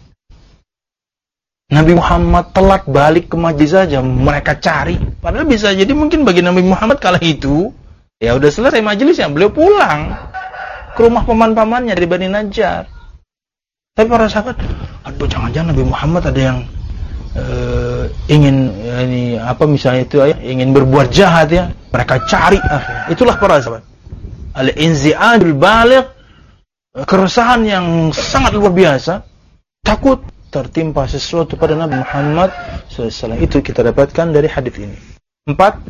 Nabi Muhammad telat balik ke majlis saja mereka cari. Padahal bisa jadi mungkin bagi Nabi Muhammad kala itu ya udah selesai majlisnya, beliau pulang ke rumah paman-pamannya dari Bani Najjar. Tapi para sahabat, aduh jangan-jangan Nabi Muhammad ada yang ingin misalnya itu ingin berbuat jahat ya, mereka cari akhirnya. Itulah para sahabat. Al-inzi'ajul baligh, keresahan yang sangat luar biasa, takut tertimpa sesuatu pada Nabi Muhammad SAW. Itu kita dapatkan dari hadis ini. 4.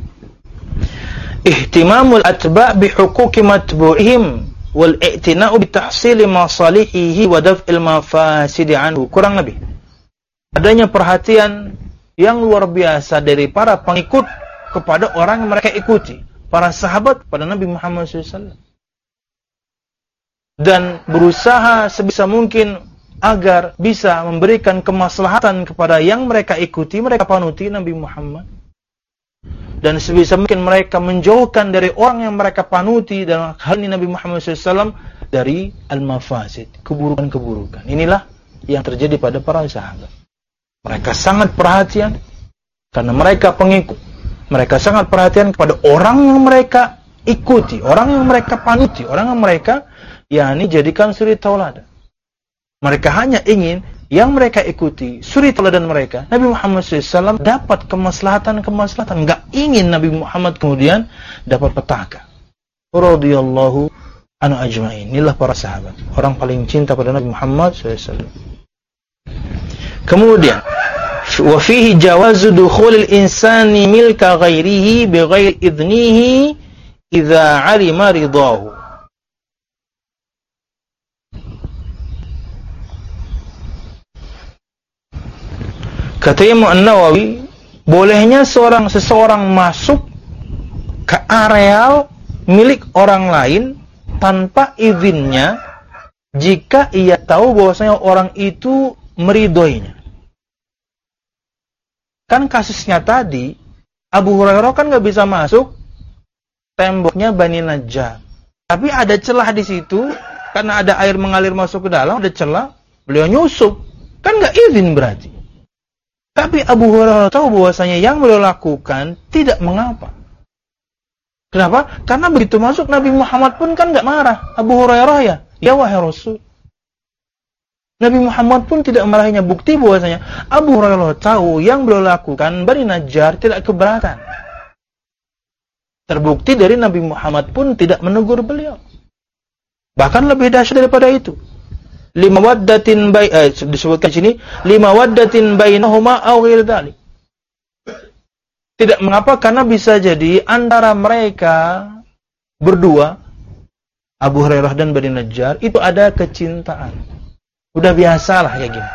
Ihtimamul atba' bihuquqi matbu'ihim wal i'tina'u bitahsili masalihihi wa daf'il mafasidi anhu. Kurang lebih adanya perhatian yang luar biasa dari para pengikut kepada orang yang mereka ikuti, para sahabat pada Nabi Muhammad SAW, dan berusaha sebisa mungkin agar bisa memberikan kemaslahatan kepada yang mereka ikuti, mereka panuti Nabi Muhammad, dan sebisa mungkin mereka menjauhkan dari orang yang mereka panuti dan hal ini Nabi Muhammad SAW dari al-mafasid, keburukan-keburukan. Inilah yang terjadi pada para sahabat. Mereka sangat perhatian karena mereka pengikut. Mereka sangat perhatian kepada orang yang mereka ikuti, orang yang mereka panuti, orang yang mereka jadikan suri tauladan. Mereka hanya ingin yang mereka ikuti, suri tauladan mereka, Nabi Muhammad SAW dapat kemaslahatan. Enggak ingin Nabi Muhammad kemudian dapat petaka. Radhiyallahu anhu ajma'in. Inilah para sahabat, orang paling cinta pada Nabi Muhammad SAW. Kemudian wa fihi jawazu dukhulil insani milka ghairihi bighairi idnihi idza 'alima ridahu. Kata Imam An-Nawawi, bolehnya seseorang masuk ke areal milik orang lain tanpa izinnya jika ia tahu bahwasanya orang itu meridhoinya. Kan kasusnya tadi, Abu Hurairah kan nggak bisa masuk temboknya Bani Najjar. Tapi ada celah di situ, karena ada air mengalir masuk ke dalam, ada celah, beliau nyusup. Kan nggak izin berarti. Tapi Abu Hurairah tahu bahwasanya yang beliau lakukan tidak mengapa. Kenapa? Karena begitu masuk Nabi Muhammad pun kan nggak marah. Abu Hurairah ya wahai Rasul. Nabi Muhammad pun tidak marahinya. Bukti bahwasanya Abu Hurairah tahu yang beliau lakukan Bani Najjar tidak keberatan. Terbukti dari Nabi Muhammad pun tidak menegur beliau. Bahkan lebih dahsyat daripada itu. Disebutkan sini limawaddatin bainahuma aw ghair dzalik. Tidak mengapa, karena bisa jadi antara mereka berdua, Abu Hurairah dan Bani Najjar, itu ada kecintaan. Udah biasalah kayak gini.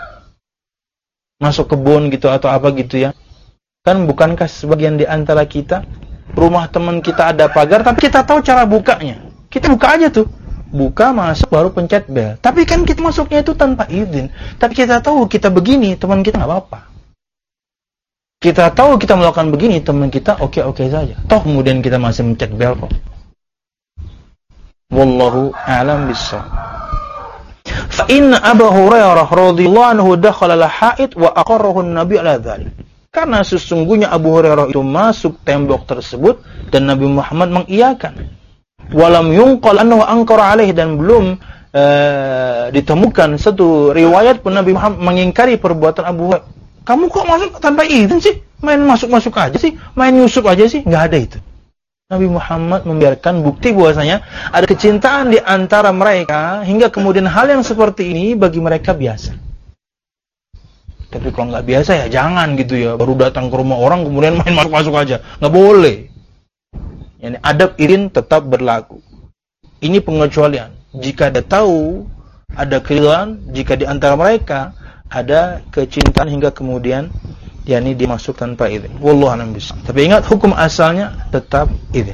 Masuk kebun gitu atau apa gitu ya. Kan bukankah sebagian di antara kita, rumah teman kita ada pagar, tapi kita tahu cara bukanya. Kita buka aja tuh. Buka, masuk, baru pencet bel. Tapi kan kita masuknya itu tanpa izin. Tapi kita tahu kita begini, teman kita nggak apa-apa. Kita tahu kita melakukan begini, teman kita oke-oke saja. Toh kemudian kita masih mencet bel kok. Wallahu a'lam bissawab. Fa inna Abu Hurairah radhiyallahu anhu dakhala al-ha'id wa aqarrahu an-nabi 'ala dzalik. Karena sesungguhnya Abu Hurairah itu masuk tembok tersebut dan Nabi Muhammad mengiyakan. Walam yunqal annahu ankara alaih, dan belum ditemukan satu riwayat pun Nabi Muhammad mengingkari perbuatan Abu Hurairah. Kamu kok masuk tanpa izin sih? Main masuk-masuk aja sih? Main nyusup aja sih? Enggak ada itu. Nabi Muhammad membiarkan, bukti bahwasanya ada kecintaan di antara mereka hingga kemudian hal yang seperti ini bagi mereka biasa. Tapi kalau nggak biasa ya jangan gitu ya, baru datang ke rumah orang kemudian main masuk-masuk aja. Nggak boleh. Yani adab izin tetap berlaku. Ini pengecualian. Jika ada tahu ada keridhaan, jika di antara mereka ada kecintaan hingga kemudian yakni dia masuk tanpa izin. Wallahu a'lam bishawab. Tapi ingat, hukum asalnya tetap izin.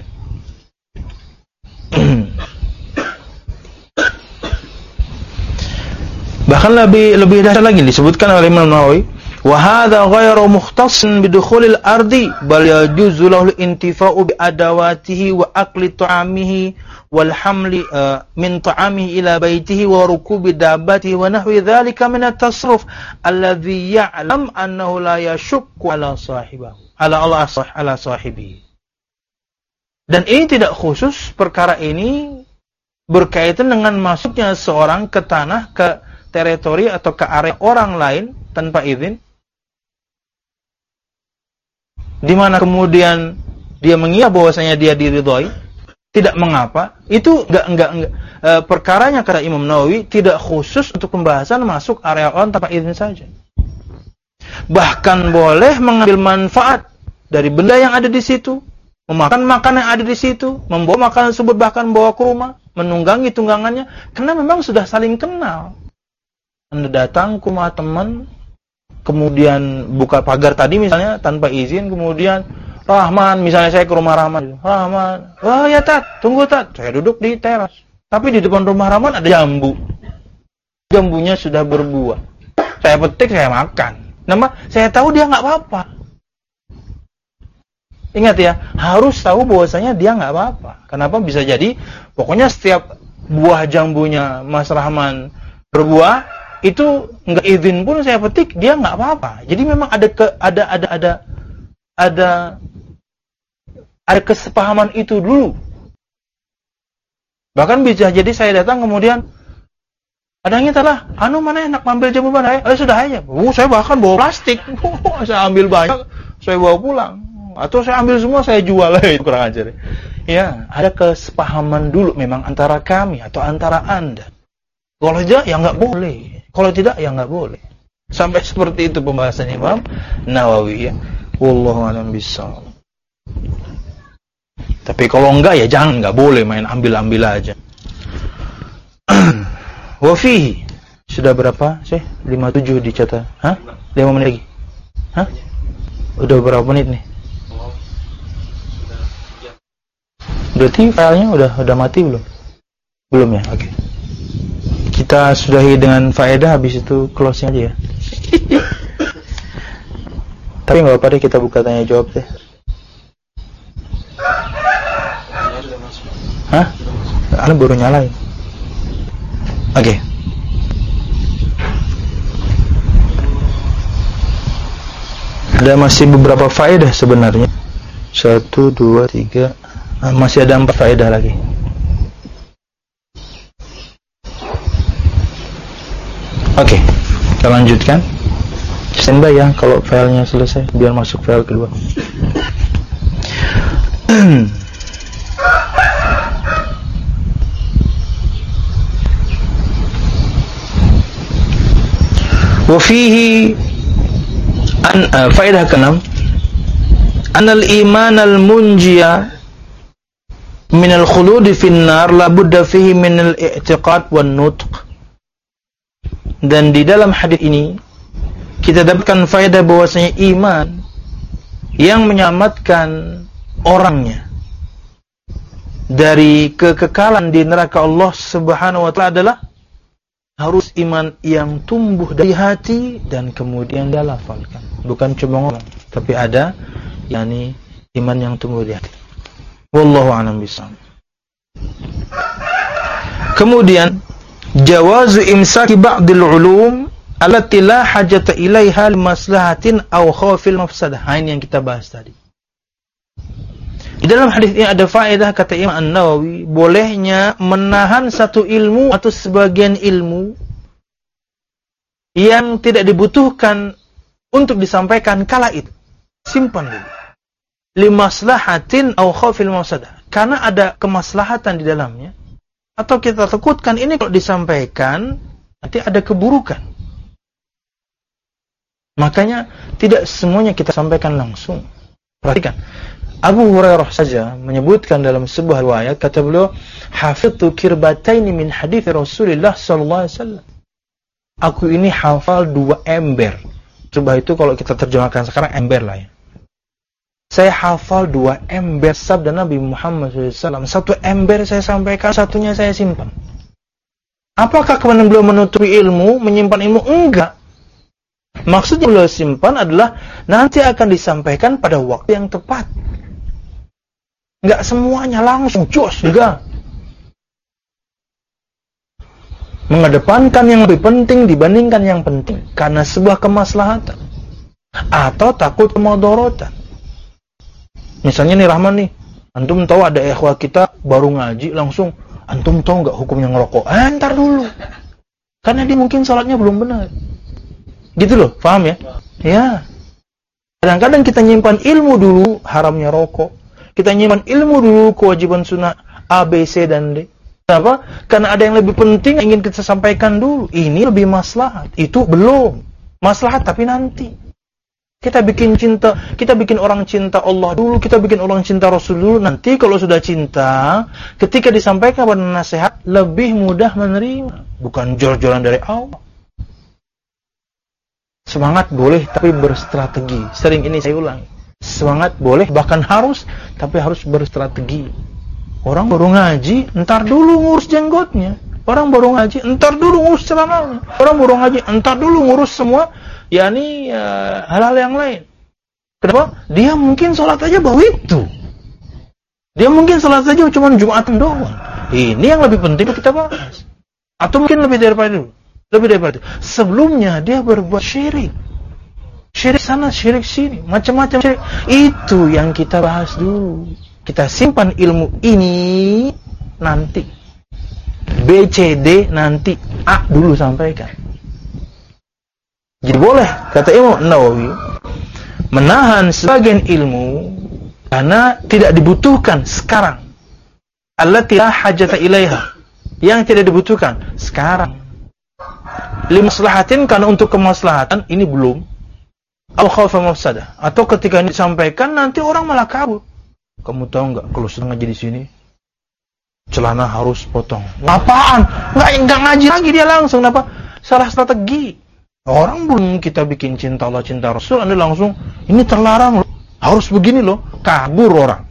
Bahkan lebih dahsyat lagi disebutkan oleh Imam Nawawi, wa hadza ghairu mukhtassin bi dukhulil ardi bal yajuzu lahu al-intifa'u bi adawatihi wa akli ta'amihi wal hamli min ta'amihi ila baitihi wa rukubi dabbatihi wa nahwi dzalika min at-tasarruf alladhi ya'lam annahu la yashukku ala sahibihi. Dan ini tidak khusus, perkara ini berkaitan dengan masuknya seorang ke tanah, ke teritori atau ke area orang lain tanpa izin, di mana kemudian dia mengira bahwasanya dia diridhoi, tidak mengapa. Itu enggak perkaranya kata Imam Nawawi tidak khusus untuk pembahasan masuk area on tanpa izin saja. Bahkan boleh mengambil manfaat dari benda yang ada di situ, memakan makanan yang ada di situ, membawa makanan tersebut bahkan bawa ke rumah, menunggangi tunggangannya, karena memang sudah saling kenal. Anda datang ke rumah teman, kemudian buka pagar tadi misalnya tanpa izin, kemudian Rahman, misalnya saya ke rumah Rahman, wah ya Tat, tunggu Tat, saya duduk di teras. Tapi di depan rumah Rahman ada jambu. Jambunya sudah berbuah. Saya petik, saya makan. Saya tahu dia nggak apa-apa. Ingat ya, harus tahu bahwasanya dia nggak apa-apa. Kenapa? Bisa jadi, pokoknya setiap buah jambunya Mas Rahman berbuah, itu nggak izin pun saya petik, dia nggak apa-apa. Jadi memang ada kesepahaman itu dulu. Bahkan bisa jadi saya datang kemudian ada yang lah, mana enak ambil jambu mana? Sudah aja. Saya bahkan bawa plastik. Saya ambil banyak, saya bawa pulang. Atau saya ambil semua, saya jual. Itu kurang ajar. Ya, ada kesepahaman dulu memang antara kami atau antara Anda. Kalau tidak, ya nggak boleh. Kalau tidak, ya nggak boleh. Sampai seperti itu pembahasan Imam Nawawi ya. Wallahu a'lam bishawab. Tapi kalau enggak ya jangan, nggak boleh main ambil-ambil aja. Wafihi. Sudah berapa sih? 57 dicatat. 5 menit lagi. Udah berapa menit nih? Berarti filenya udah mati belum? Belum ya? Oke. Kita sudahi dengan faedah, habis itu closing aja ya. Tapi nggak apa-apa deh, kita buka tanya jawab deh. Ana baru nyalain. Oke. Ada masih beberapa faedah sebenarnya. 1, 2, 3. Masih ada 4 faedah lagi. Oke, kita lanjutkan. Standby ya kalau filenya selesai, biar masuk file kedua. Wafihi faedah ke-6, anal iman al-munjiya min al-khulud fi an-nar la budda fihi min al-i'tiqad wan nutq. Dan di dalam hadis ini kita dapatkan faedah bahwasanya iman yang menyelamatkan orangnya dari kekekalan di neraka Allah Subhanahu wa taala adalah harus iman yang tumbuh dari hati dan kemudian dia lafalkan. Bukan cuma ngomong, tapi ada yakni iman yang tumbuh di hati. Wallahu a'lam bishawab. Kemudian jawazu imsaki ba'dil ulum allati la hajata ilaiha limaslahatin aw khawfil mafsadah. Ini yang kita bahas tadi. Di dalam hadis ini ada faedah kata Imam An-Nawawi, bolehnya menahan satu ilmu atau sebagian ilmu yang tidak dibutuhkan untuk disampaikan kala itu. Simpan dulu. Limaslahatin aw khawfil mafsadah. Karena ada kemaslahatan di dalamnya. Atau kita takutkan ini kalau disampaikan nanti ada keburukan. Makanya tidak semuanya kita sampaikan langsung. Perhatikan. Abu Hurairah saja menyebutkan dalam sebuah riwayat, kata beliau, hafidtu kirbataini min hadits Rasulullah sallallahu alaihi wasallam. Aku ini hafal 2 ember. Coba itu kalau kita terjemahkan sekarang ember lah ya. Saya hafal 2 ember sabda Nabi Muhammad SAW. 1 ember saya sampaikan, satunya saya simpan. Apakah kemudian beliau menutupi ilmu, menyimpan ilmu? Enggak. Maksudnya beliau simpan adalah nanti akan disampaikan pada waktu yang tepat. Enggak semuanya langsung, jos, enggak. Mengedepankan yang lebih penting dibandingkan yang penting karena sebuah kemaslahatan atau takut kemadharatan. Misalnya nih Rahman nih, antum tahu ada ikhwah kita baru ngaji langsung, antum tahu enggak hukumnya ngerokok? Ntar dulu. Karena dia mungkin salatnya belum benar. Gitu loh, paham ya? Ya. Kadang-kadang kita nyimpan ilmu dulu haramnya rokok. Kita nyimpan ilmu dulu kewajiban sunnah A, B, C, dan D. Kenapa? Karena ada yang lebih penting yang ingin kita sampaikan dulu. Ini lebih maslahat. Itu belum. Maslahat tapi nanti. Kita bikin orang cinta Allah dulu, kita bikin orang cinta Rasul dulu. Nanti kalau sudah cinta, ketika disampaikan pada nasihat, lebih mudah menerima. Bukan jor-joran dari awal. Semangat boleh, tapi berstrategi. Sering ini saya ulangi. Semangat boleh, bahkan harus, tapi harus berstrategi. Orang baru ngaji, entar dulu ngurus jenggotnya. Orang baru ngaji, entar dulu ngurus celananya. Orang baru ngaji, entar dulu ngurus semua, yakni hal-hal yang lain. Kenapa? Dia mungkin sholat aja baru itu. Dia mungkin sholat aja cuma Jumatan doang. Ini yang lebih penting kita bahas. Atau mungkin lebih daripada itu. Sebelumnya dia berbuat syirik. Syirik sana, syirik sini, macam-macam syirik. Itu yang kita bahas dulu. Kita simpan ilmu ini nanti. B, C, D nanti. A dulu sampaikan. Jadi boleh, kata Imam Nawawi, menahan sebagian ilmu karena tidak dibutuhkan sekarang. Allati la hajata ilaiha. Yang tidak dibutuhkan sekarang. Limaslahatin, karena untuk kemaslahatan ini belum. Au khaufa mafsadah. Atau ketika ini disampaikan nanti orang malah kabur. Kamu tahu enggak kalau sedang ngaji di sini celana harus potong. Apaan? Enggak ngaji lagi dia langsung. Kenapa? Salah strategi. Orang belum kita bikin cinta Allah, cinta Rasul, Anda langsung, ini terlarang loh, harus begini loh, kabur orang.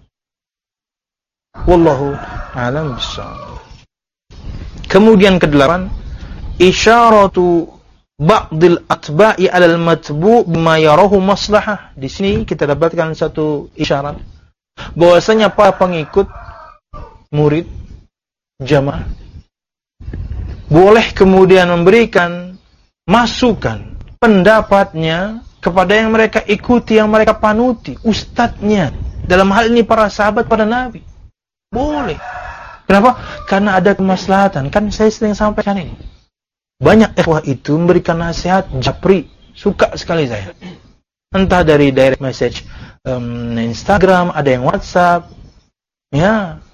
Wallahu a'lam bishawab. Kemudian ke-8, isyaratu ba'dil atba'i 'alal matbu' bima yarahu maslahah. Di sini kita dapatkan satu isyarat bahwasanya para pengikut, murid, jamaah boleh kemudian memberikan masukan pendapatnya kepada yang mereka ikuti, yang mereka panuti, ustadznya. Dalam hal ini para sahabat, pada Nabi. Boleh. Kenapa? Karena ada kemaslahatan. Kan saya sering sampaikan ini. Banyak ikhwah itu memberikan nasihat japri. Suka sekali saya. Entah dari direct message Instagram, ada yang WhatsApp. Ya.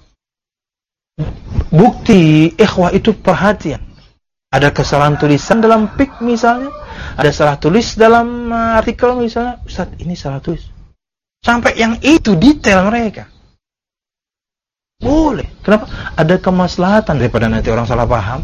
Bukti ikhwah itu perhatian. Ada kesalahan tulisan dalam pik misalnya, ada salah tulis dalam artikel misalnya, Ustaz ini salah tulis. Sampai yang itu detail mereka. Boleh. Kenapa? Ada kemaslahatan daripada nanti orang salah paham.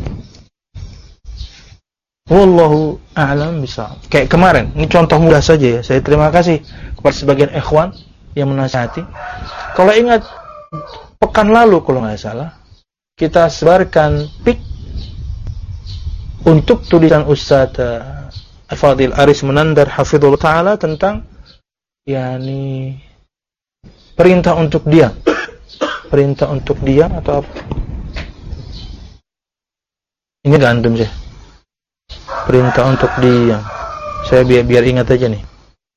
Wallahu a'lam bishawab. Kayak kemarin, ini contoh mudah saja ya. Saya terima kasih kepada sebagian ikhwan yang menasihati. Kalau ingat pekan lalu kalau nggak salah, kita sebarkan pik untuk tulisan Ustaz Al-Fadil Aris Munandar hafizhullah ta'ala tentang yakni perintah untuk diam. Perintah untuk diam atau apa? Ini gantung saya. Perintah untuk diam. Saya biar ingat aja nih.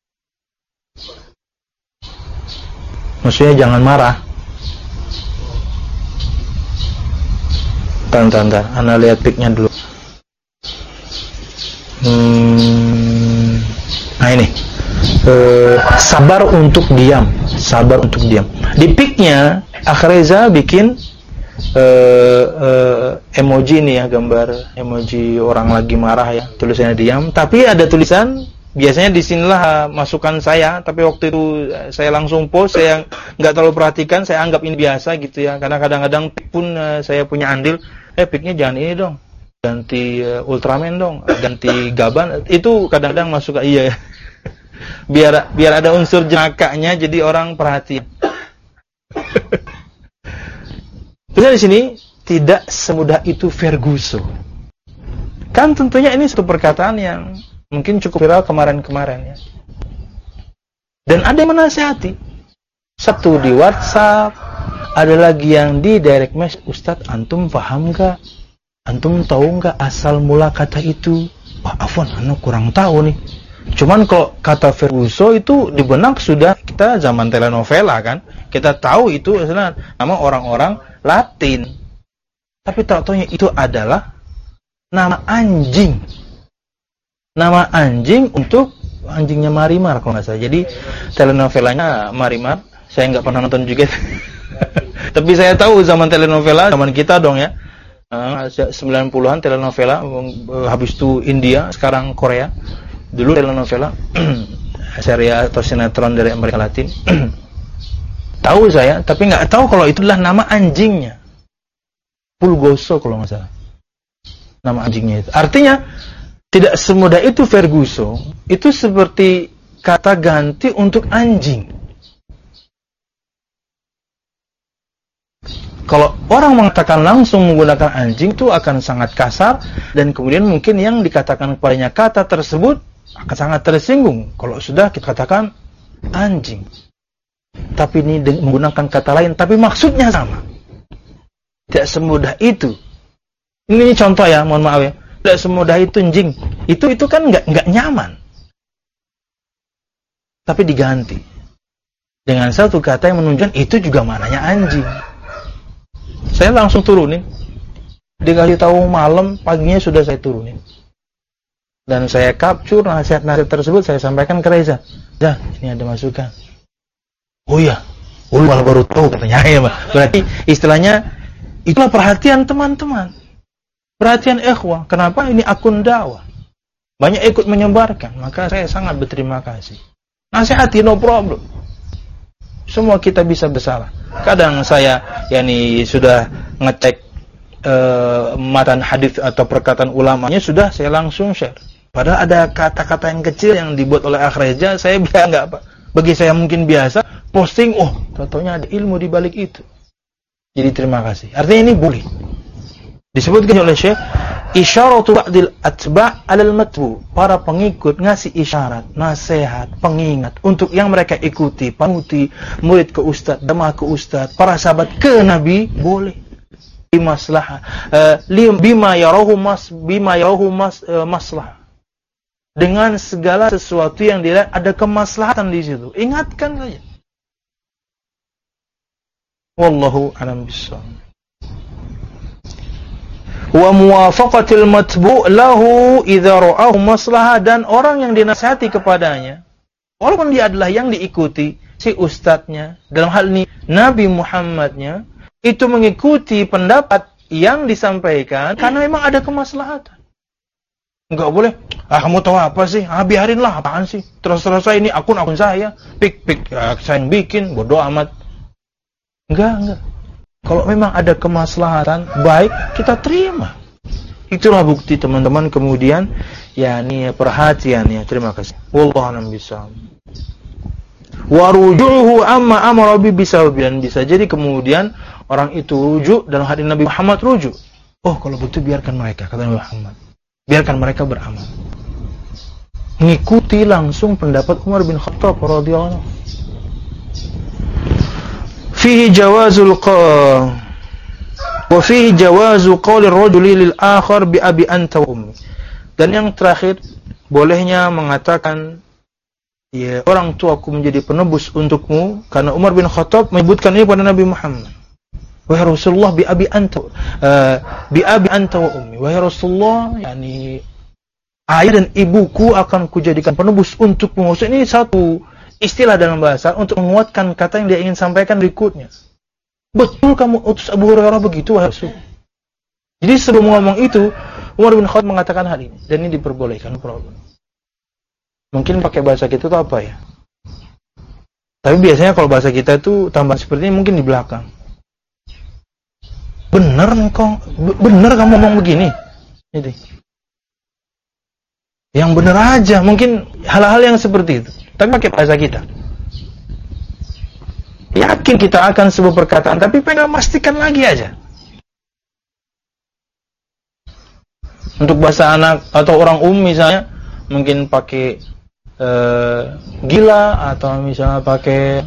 Maksudnya jangan marah. Bentar. Ana lihat piknya dulu. Nah ini sabar untuk diam. Di piknya Akh Reza bikin emoji nih ya, gambar emoji orang lagi marah ya, tulisannya diam. Tapi ada tulisan, biasanya disinilah masukan saya. Tapi waktu itu saya langsung post, saya nggak terlalu perhatikan, saya anggap ini biasa gitu ya. Karena kadang-kadang pik pun saya punya andil, piknya jangan ini dong, ganti Ultraman dong, ganti Gaban. Itu kadang-kadang masuk iya ya. biar ada unsur jenakanya, jadi orang perhatian. Terus di sini tidak semudah itu Ferguson. Kan tentunya ini satu perkataan yang mungkin cukup viral kemarin-kemarin ya. Dan ada yang menasihati. Satu di WhatsApp, ada lagi yang di direct message, Ustadz antum paham gak? Antum tahu nggak asal mula kata itu? Afwan, anu kurang tahu nih. Cuman kalau kata Ferguson itu di benak sudah kita zaman telenovela kan. Kita tahu itu asalnya nama orang-orang Latin. Tapi tak taunya itu adalah nama anjing. Nama anjing untuk anjingnya Marimar kalau nggak salah. Jadi telenovelanya Marimar, saya nggak pernah nonton juga. Tapi saya tahu zaman telenovela, zaman kita dong ya. 90-an telenovela, habis itu India, sekarang Korea. Dulu telenovela, serial atau sinetron dari Amerika Latin. Tahu saya, tapi nggak tahu kalau itulah nama anjingnya. Pulgoso kalau nggak salah. Nama anjingnya itu. Artinya, tidak semudah itu Ferguson. Itu seperti kata ganti untuk anjing. Kalau orang mengatakan langsung menggunakan anjing itu akan sangat kasar, dan kemudian mungkin yang dikatakan kepadanya kata tersebut akan sangat tersinggung. Kalau sudah kita katakan anjing, tapi ini menggunakan kata lain, tapi maksudnya sama. Tidak semudah itu. Ini contoh ya, mohon maaf ya. Tidak semudah itu anjing. Itu kan nggak nyaman. Tapi diganti dengan satu kata yang menunjukkan itu juga maknanya anjing. Saya langsung turunin. Dikasih tahu malam, paginya sudah saya turunin. Dan saya capture nasihat-nasihat tersebut, saya sampaikan ke Reza. Dah, ini ada masukan. Oh iya, malah baru tahu katanya. Ya, berarti istilahnya itulah perhatian teman-teman. Perhatian ikhwah. Kenapa ini akun dakwah? Banyak ikut menyebarkan, maka saya sangat berterima kasih. Nasihati, no problem. Semua kita bisa bersalah. Kadang saya sudah ngecek matan hadis atau perkataan ulamanya, sudah saya langsung share. Padahal ada kata-kata yang kecil yang dibuat oleh Akhreja, saya bilang enggak apa. Bagi saya mungkin biasa, posting, contohnya ada ilmu di balik itu. Jadi terima kasih. Artinya ini boleh. Disebutkan oleh Syekh, isyaratu ba'dil atba' 'alal matbu. Para pengikut ngasih isyarat, nasihat, pengingat untuk yang mereka ikuti, panuti, murid ke ustaz, jamaah ke ustaz, para sahabat ke Nabi, boleh. Maslahah, bima yarahu maslahah. Dengan segala sesuatu yang dilihat ada kemaslahatan di situ. Ingatkan saja. Wallahu a'lam bishawab. Wa muwafaqatil matbu' lahu idza ra'ahu maslahah, dan orang yang dinasihati kepadanya, walaupun dia adalah yang diikuti, si ustadznya, dalam hal ini Nabi Muhammadnya, itu mengikuti pendapat yang disampaikan karena memang ada kemaslahatan. Enggak boleh, kamu tahu apa sih? Biarinlah, apaan sih? Terus-terus ini akun saya, pik saya yang bikin, bodoh amat. Enggak. Kalau memang ada kemaslahatan baik, kita terima. Itulah bukti teman-teman. Kemudian perhatian ya. Terima kasih. Wallahu a'lam bishawab. Wa ruju'uhu amma amara bi bisawabi, dan bisa jadi kemudian orang itu rujuk dan hadis Nabi Muhammad rujuk. Kalau begitu biarkan mereka, kata Nabi Muhammad. Biarkan mereka beramal. Mengikuti langsung pendapat Umar bin Khattab radhiyallahu anhu. Fihi jawazul wa fihi jawazu qawli ar-rajuli lil akhar bi abi anta wa ummi. Dan yang terakhir, bolehnya mengatakan, ya orang tuaku menjadi penebus untukmu, karena Umar bin Khattab menyebutkan ini pada Nabi Muhammad. Wahai Rasulullah, bi abi anta wa ummi. Wahai Rasulullah, ayah dan ibuku akan kujadikan penebus untukmu. Maksudnya ini satu istilah dalam bahasa untuk menguatkan kata yang dia ingin sampaikan berikutnya. Betul kamu utus Abu Hurairah begitu, wahai Rasul. Jadi sebelum ngomong itu, Umar bin Khattab mengatakan hal ini, dan ini diperbolehkan, problem. Mungkin pakai bahasa kita itu apa ya? Tapi biasanya kalau bahasa kita itu tambah seperti ini mungkin di belakang. Benar kamu ngomong begini. Jadi yang benar aja, mungkin hal-hal yang seperti itu. Tapi pakai bahasa kita. Yakin kita akan sebuah perkataan, tapi pengen memastikan lagi aja. Untuk bahasa anak atau orang misalnya, mungkin pakai gila, atau misalnya pakai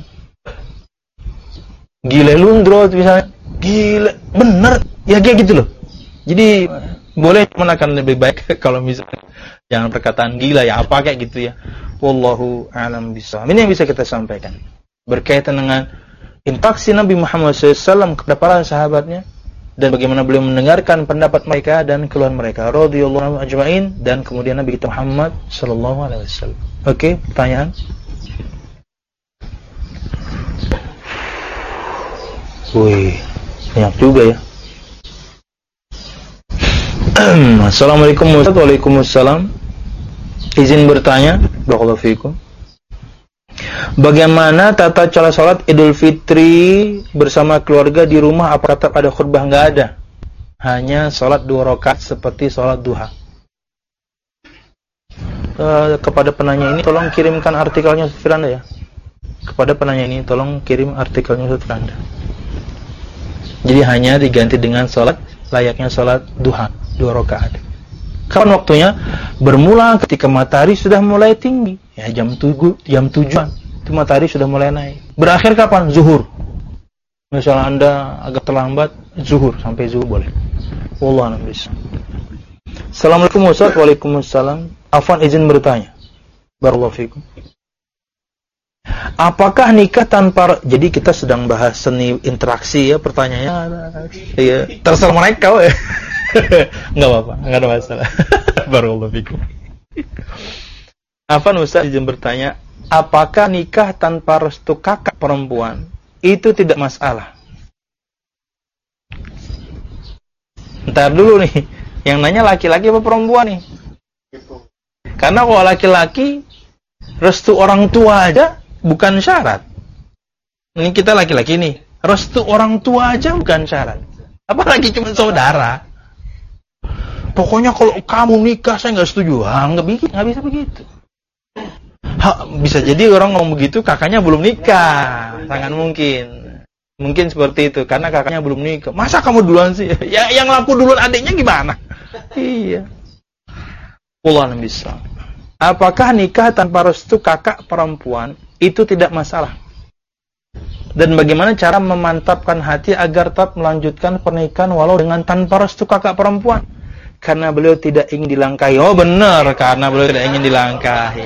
gile lundrot misalnya. Gila, bener. Ya kayak gitu loh. Jadi boleh menekan lebih baik kalau misalnya jangan perkataan gila ya apa kayak gitu ya. Wallahu a'lam bishawab. Ini yang bisa kita sampaikan berkaitan dengan interaksi Nabi Muhammad SAW kepada para sahabatnya, dan bagaimana beliau mendengarkan pendapat mereka dan keluhan mereka radhiyallahu anhum ajma'in, dan kemudian Nabi kita Muhammad sallallahu alaihi wasallam. Oke, pertanyaan? Wih, banyak juga ya. Assalamualaikum Ustaz. Waalaikumsalam. Izin bertanya, barakallahu fikum. Bagaimana tata cara salat Idul Fitri bersama keluarga di rumah? Apakah tetap ada khutbah? Enggak ada. Hanya salat 2 rakaat seperti salat duha. Kepada penanya ini tolong kirimkan artikelnya Ustaz Firanda ya. Kepada penanya ini tolong kirim artikelnya Ustaz Firanda. Jadi hanya diganti dengan salat layaknya salat duha 2 rakaat. Kapan waktunya? Bermula ketika matahari sudah mulai tinggi. Ya jam 7-an itu matahari sudah mulai naik. Berakhir kapan? Zuhur. Misalnya Anda agak terlambat, zuhur sampai zuhur boleh. Wallahu a'lam bishawab. Assalamualaikum Ustaz. Waalaikumsalam. Afwan izin bertanya. Barakallahu fikum. Apakah nikah tanpa, jadi kita sedang bahas seni interaksi ya, pertanyaannya ya, terserah mereka ya. Enggak apa-apa, enggak ada masalah. Barakallahu fikum. Afwan Ustaz izin bertanya, apakah nikah tanpa restu kakak perempuan itu tidak masalah? Ntar dulu nih, yang nanya laki-laki apa perempuan nih? Karena kalau laki-laki restu orang tua aja bukan syarat. Ini kita laki-laki nih, restu orang tua aja bukan syarat. Apalagi cuma saudara. Pokoknya kalau kamu nikah saya nggak setuju. Nggak bisa begitu. Bisa jadi orang ngomong begitu kakaknya belum nikah. Sangat mungkin. Mungkin seperti itu karena kakaknya belum nikah. Masa kamu duluan sih? Ya yang laku duluan adiknya gimana? Iya. Wallahu a'lam bishawab. Apakah nikah tanpa restu kakak perempuan itu tidak masalah? Dan bagaimana cara memantapkan hati agar tetap melanjutkan pernikahan walau dengan tanpa restu kakak perempuan? Karena beliau tidak ingin dilangkahi. Oh benar, karena beliau tidak ingin dilangkahi.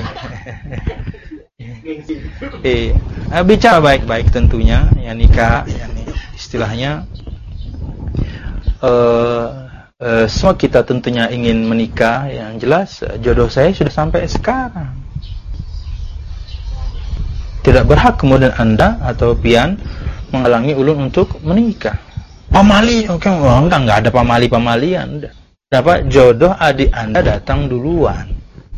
Bicara baik-baik tentunya. Ya nikah, ya, istilahnya semua kita tentunya ingin menikah. Yang jelas jodoh saya sudah sampai sekarang. Tidak berhak kemudian Anda atau pian menghalangi ulun untuk menikah. Pamali, oke, enggak ada pamali-pamalian. Dapat jodoh adik Anda datang duluan.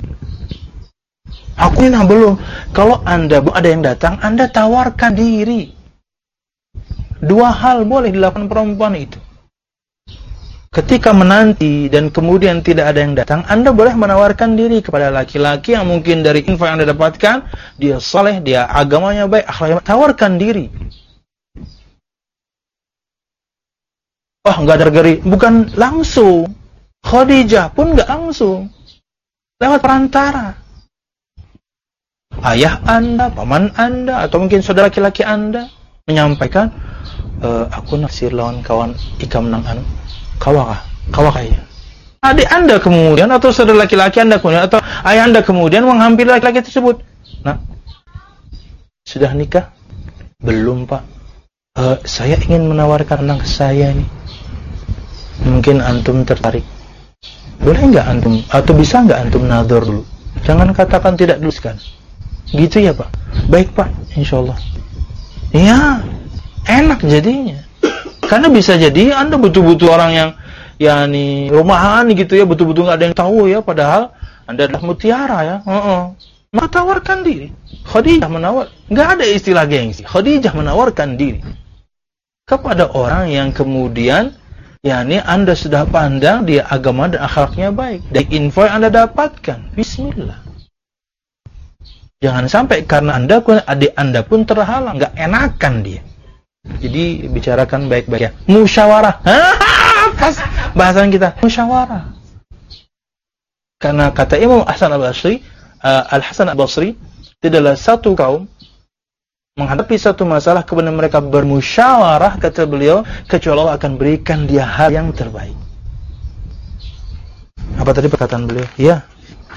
Aku ini belum. Kalau Anda ada yang datang, Anda tawarkan diri. 2 hal boleh dilakukan perempuan itu. Ketika menanti dan kemudian tidak ada yang datang, Anda boleh menawarkan diri kepada laki-laki yang mungkin dari info yang Anda dapatkan, dia saleh, dia agamanya baik, akhlaknya, tawarkan diri. Oh, enggak ada geri, bukan langsung. Khadijah pun enggak langsung. Lewat perantara. Ayah Anda, paman Anda, atau mungkin saudara laki-laki Anda menyampaikan, aku naksir lawan kawan ikam nang anu. Kawakah ya? Adik Anda kemudian atau saudara laki-laki Anda kemudian atau ayah Anda kemudian menghampiri laki-laki tersebut. Nah, sudah nikah? Belum Pak. Saya ingin menawarkan anak saya nih. Mungkin antum tertarik. Boleh nggak antum? Atau bisa nggak antum nador dulu? Jangan katakan tidak dulu kan. Gitu ya Pak. Baik Pak, insyaallah. Iya, enak jadinya. Karena bisa jadi Anda butuh-butuh orang yang yakni rumahan gitu ya, betul-betul nggak ada yang tahu ya, padahal Anda adalah mutiara ya. Maka tawarkan diri. Khadijah menawar, nggak ada istilah gengsi. Khadijah menawarkan diri kepada orang yang kemudian yakni Anda sudah pandang dia agama dan akhlaknya baik. Dari info yang Anda dapatkan, bismillah. Jangan sampai karena Anda pun adik Anda pun terhalang, nggak enakan dia. Jadi bicarakan baik-baik ya. Musyawarah. Pas bahasan kita musyawarah. Karena kata Imam Hasan Al-Basri, Al-Hasan Al-Basri, tidaklah satu kaum menghadapi satu masalah kemudian mereka bermusyawarah, kata beliau, kecuali Allah akan berikan dia hal yang terbaik. Apa tadi perkataan beliau? Ya.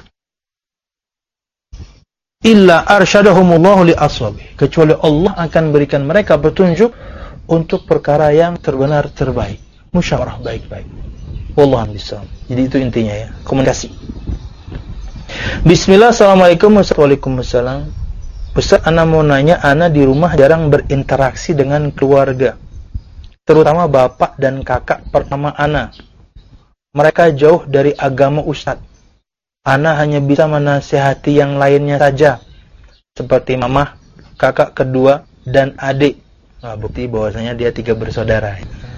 Illa arsyadahumullahu li aswabi, kecuali Allah akan berikan mereka petunjuk untuk perkara yang terbenar terbaik. Musyawarah baik-baik. Wallahu a'lam. Jadi itu intinya ya, komunikasi. Bismillah, assalamualaikum warahmatullahi wabarakatuh. Ustaz, ana mau nanya, ana di rumah jarang berinteraksi dengan keluarga. terutama bapak dan kakak pertama ana. Mereka jauh dari agama Ustadz. Ana hanya bisa menasihati yang lainnya saja, seperti mamah, kakak kedua, dan adik. Nah, bukti bahwasanya dia 3 bersaudara.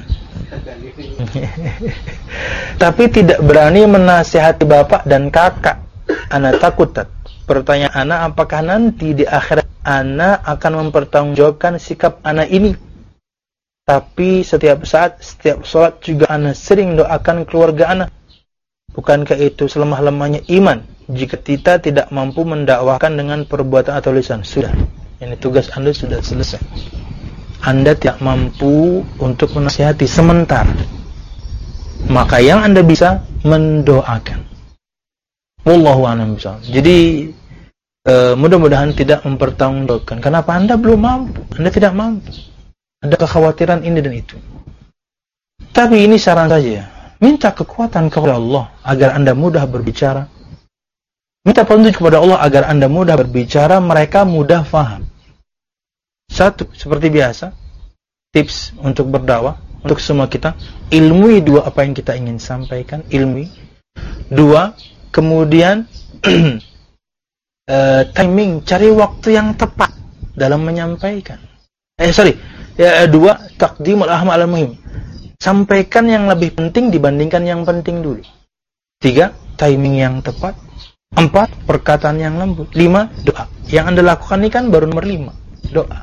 Tapi tidak berani menasihati bapak dan kakak. Ana takut. Pertanyaan ana, apakah nanti di akhirat ana akan mempertanggungjawabkan sikap ana ini? Tapi setiap saat, setiap sholat juga ana sering doakan keluarga ana. Bukankah itu selemah-lemahnya iman jika kita tidak mampu mendakwahkan dengan perbuatan atau lisan? Sudah, ini tugas anda sudah selesai. Anda tidak mampu untuk menasihati sementara, maka yang anda bisa mendoakan. Wallahu a'lam bishawab. Jadi mudah-mudahan tidak mempertanggungjawabkan. Kenapa anda belum mampu? Anda tidak mampu. Ada kekhawatiran ini dan itu. Tapi ini saran saja. Minta kekuatan kepada Allah agar anda mudah berbicara. Minta petunjuk kepada Allah agar anda mudah berbicara, mereka mudah faham. 1, seperti biasa, tips untuk berdakwah untuk semua kita, ilmui 2 apa yang kita ingin sampaikan, ilmui. 2, kemudian timing, cari waktu yang tepat dalam menyampaikan. 2, taqdimul aham al muhim. Sampaikan yang lebih penting dibandingkan yang penting dulu. 3, timing yang tepat. 4, perkataan yang lembut. 5, doa. Yang anda lakukan ini kan baru nomor 5, doa.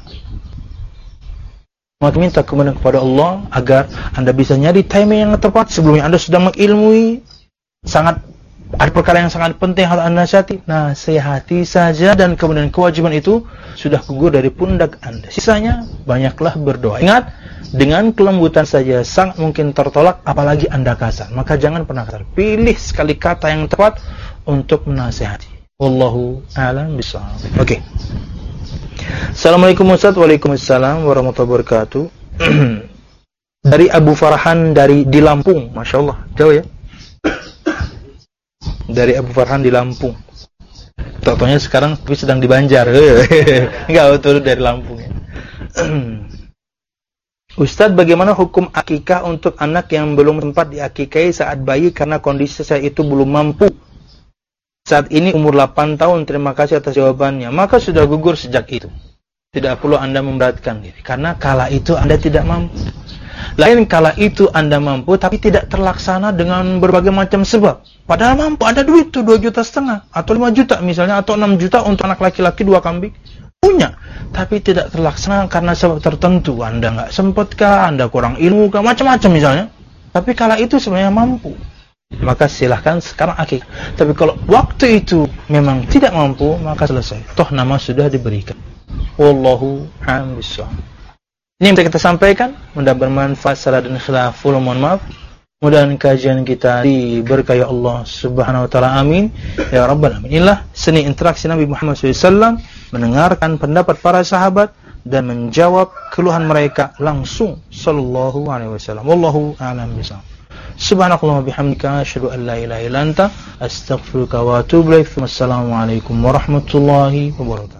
Maka minta kepada Allah agar anda bisa nyari timing yang tepat. Sebelumnya anda sudah mengilmui, ada perkara yang sangat penting harus anda nasihati saja, dan kemudian kewajiban itu sudah gugur dari pundak anda. Sisanya banyaklah berdoa. Ingat, dengan kelembutan saja sangat mungkin tertolak, apalagi anda kasar. Maka jangan pernah kasar. Pilih sekali kata yang tepat untuk menasihati. Wallahu a'lam bishawab. Oke. Assalamualaikum Ustaz. Waalaikumsalam warahmatullahi wabarakatuh. Dari Abu Farhan di Lampung. Masya Allah, jauh ya. Dari Abu Farhan di Lampung. Contohnya sekarang tapi sedang di Banjar. Enggak, betul dari Lampung ya. Ustadz, bagaimana hukum akikah untuk anak yang belum sempat diakikahi saat bayi karena kondisi saya itu belum mampu? Saat ini umur 8 tahun, terima kasih atas jawabannya. Maka sudah gugur sejak itu. Tidak perlu anda memberatkan diri, karena kala itu anda tidak mampu. Lain kala itu anda mampu, tapi tidak terlaksana dengan berbagai macam sebab. Padahal mampu, ada duit tuh 2,5 juta, atau 5 juta misalnya, atau 6 juta untuk anak laki-laki 2 kambing. Punya, tapi tidak terlaksana karena sebab tertentu. Anda nggak sempat kah, anda kurang ilmu kah, macam-macam misalnya. Tapi kala itu sebenarnya mampu, maka silahkan sekarang akikah. Tapi kalau waktu itu memang tidak mampu, maka selesai. Toh nama sudah diberikan. Wallahu a'lam bishawab. Ini yang kita sampaikan, mudah bermanfaat. Salah dan khilaful, mohon maaf. Mudah-mudahan kajian kita diberkahi Allah Subhanahu wa taala. Amin ya rabbal alamin. Inilah seni interaksi Nabi Muhammad SAW, mendengarkan pendapat para sahabat dan menjawab keluhan mereka langsung sallallahu alaihi wasallam. Wallahu a'lam bishawab. Subhanakallahumma bihamdika asyhadu an la ilaha illa anta astaghfiruka wa atubu ilaik. Wassalamualaikum warahmatullahi wabarakatuh.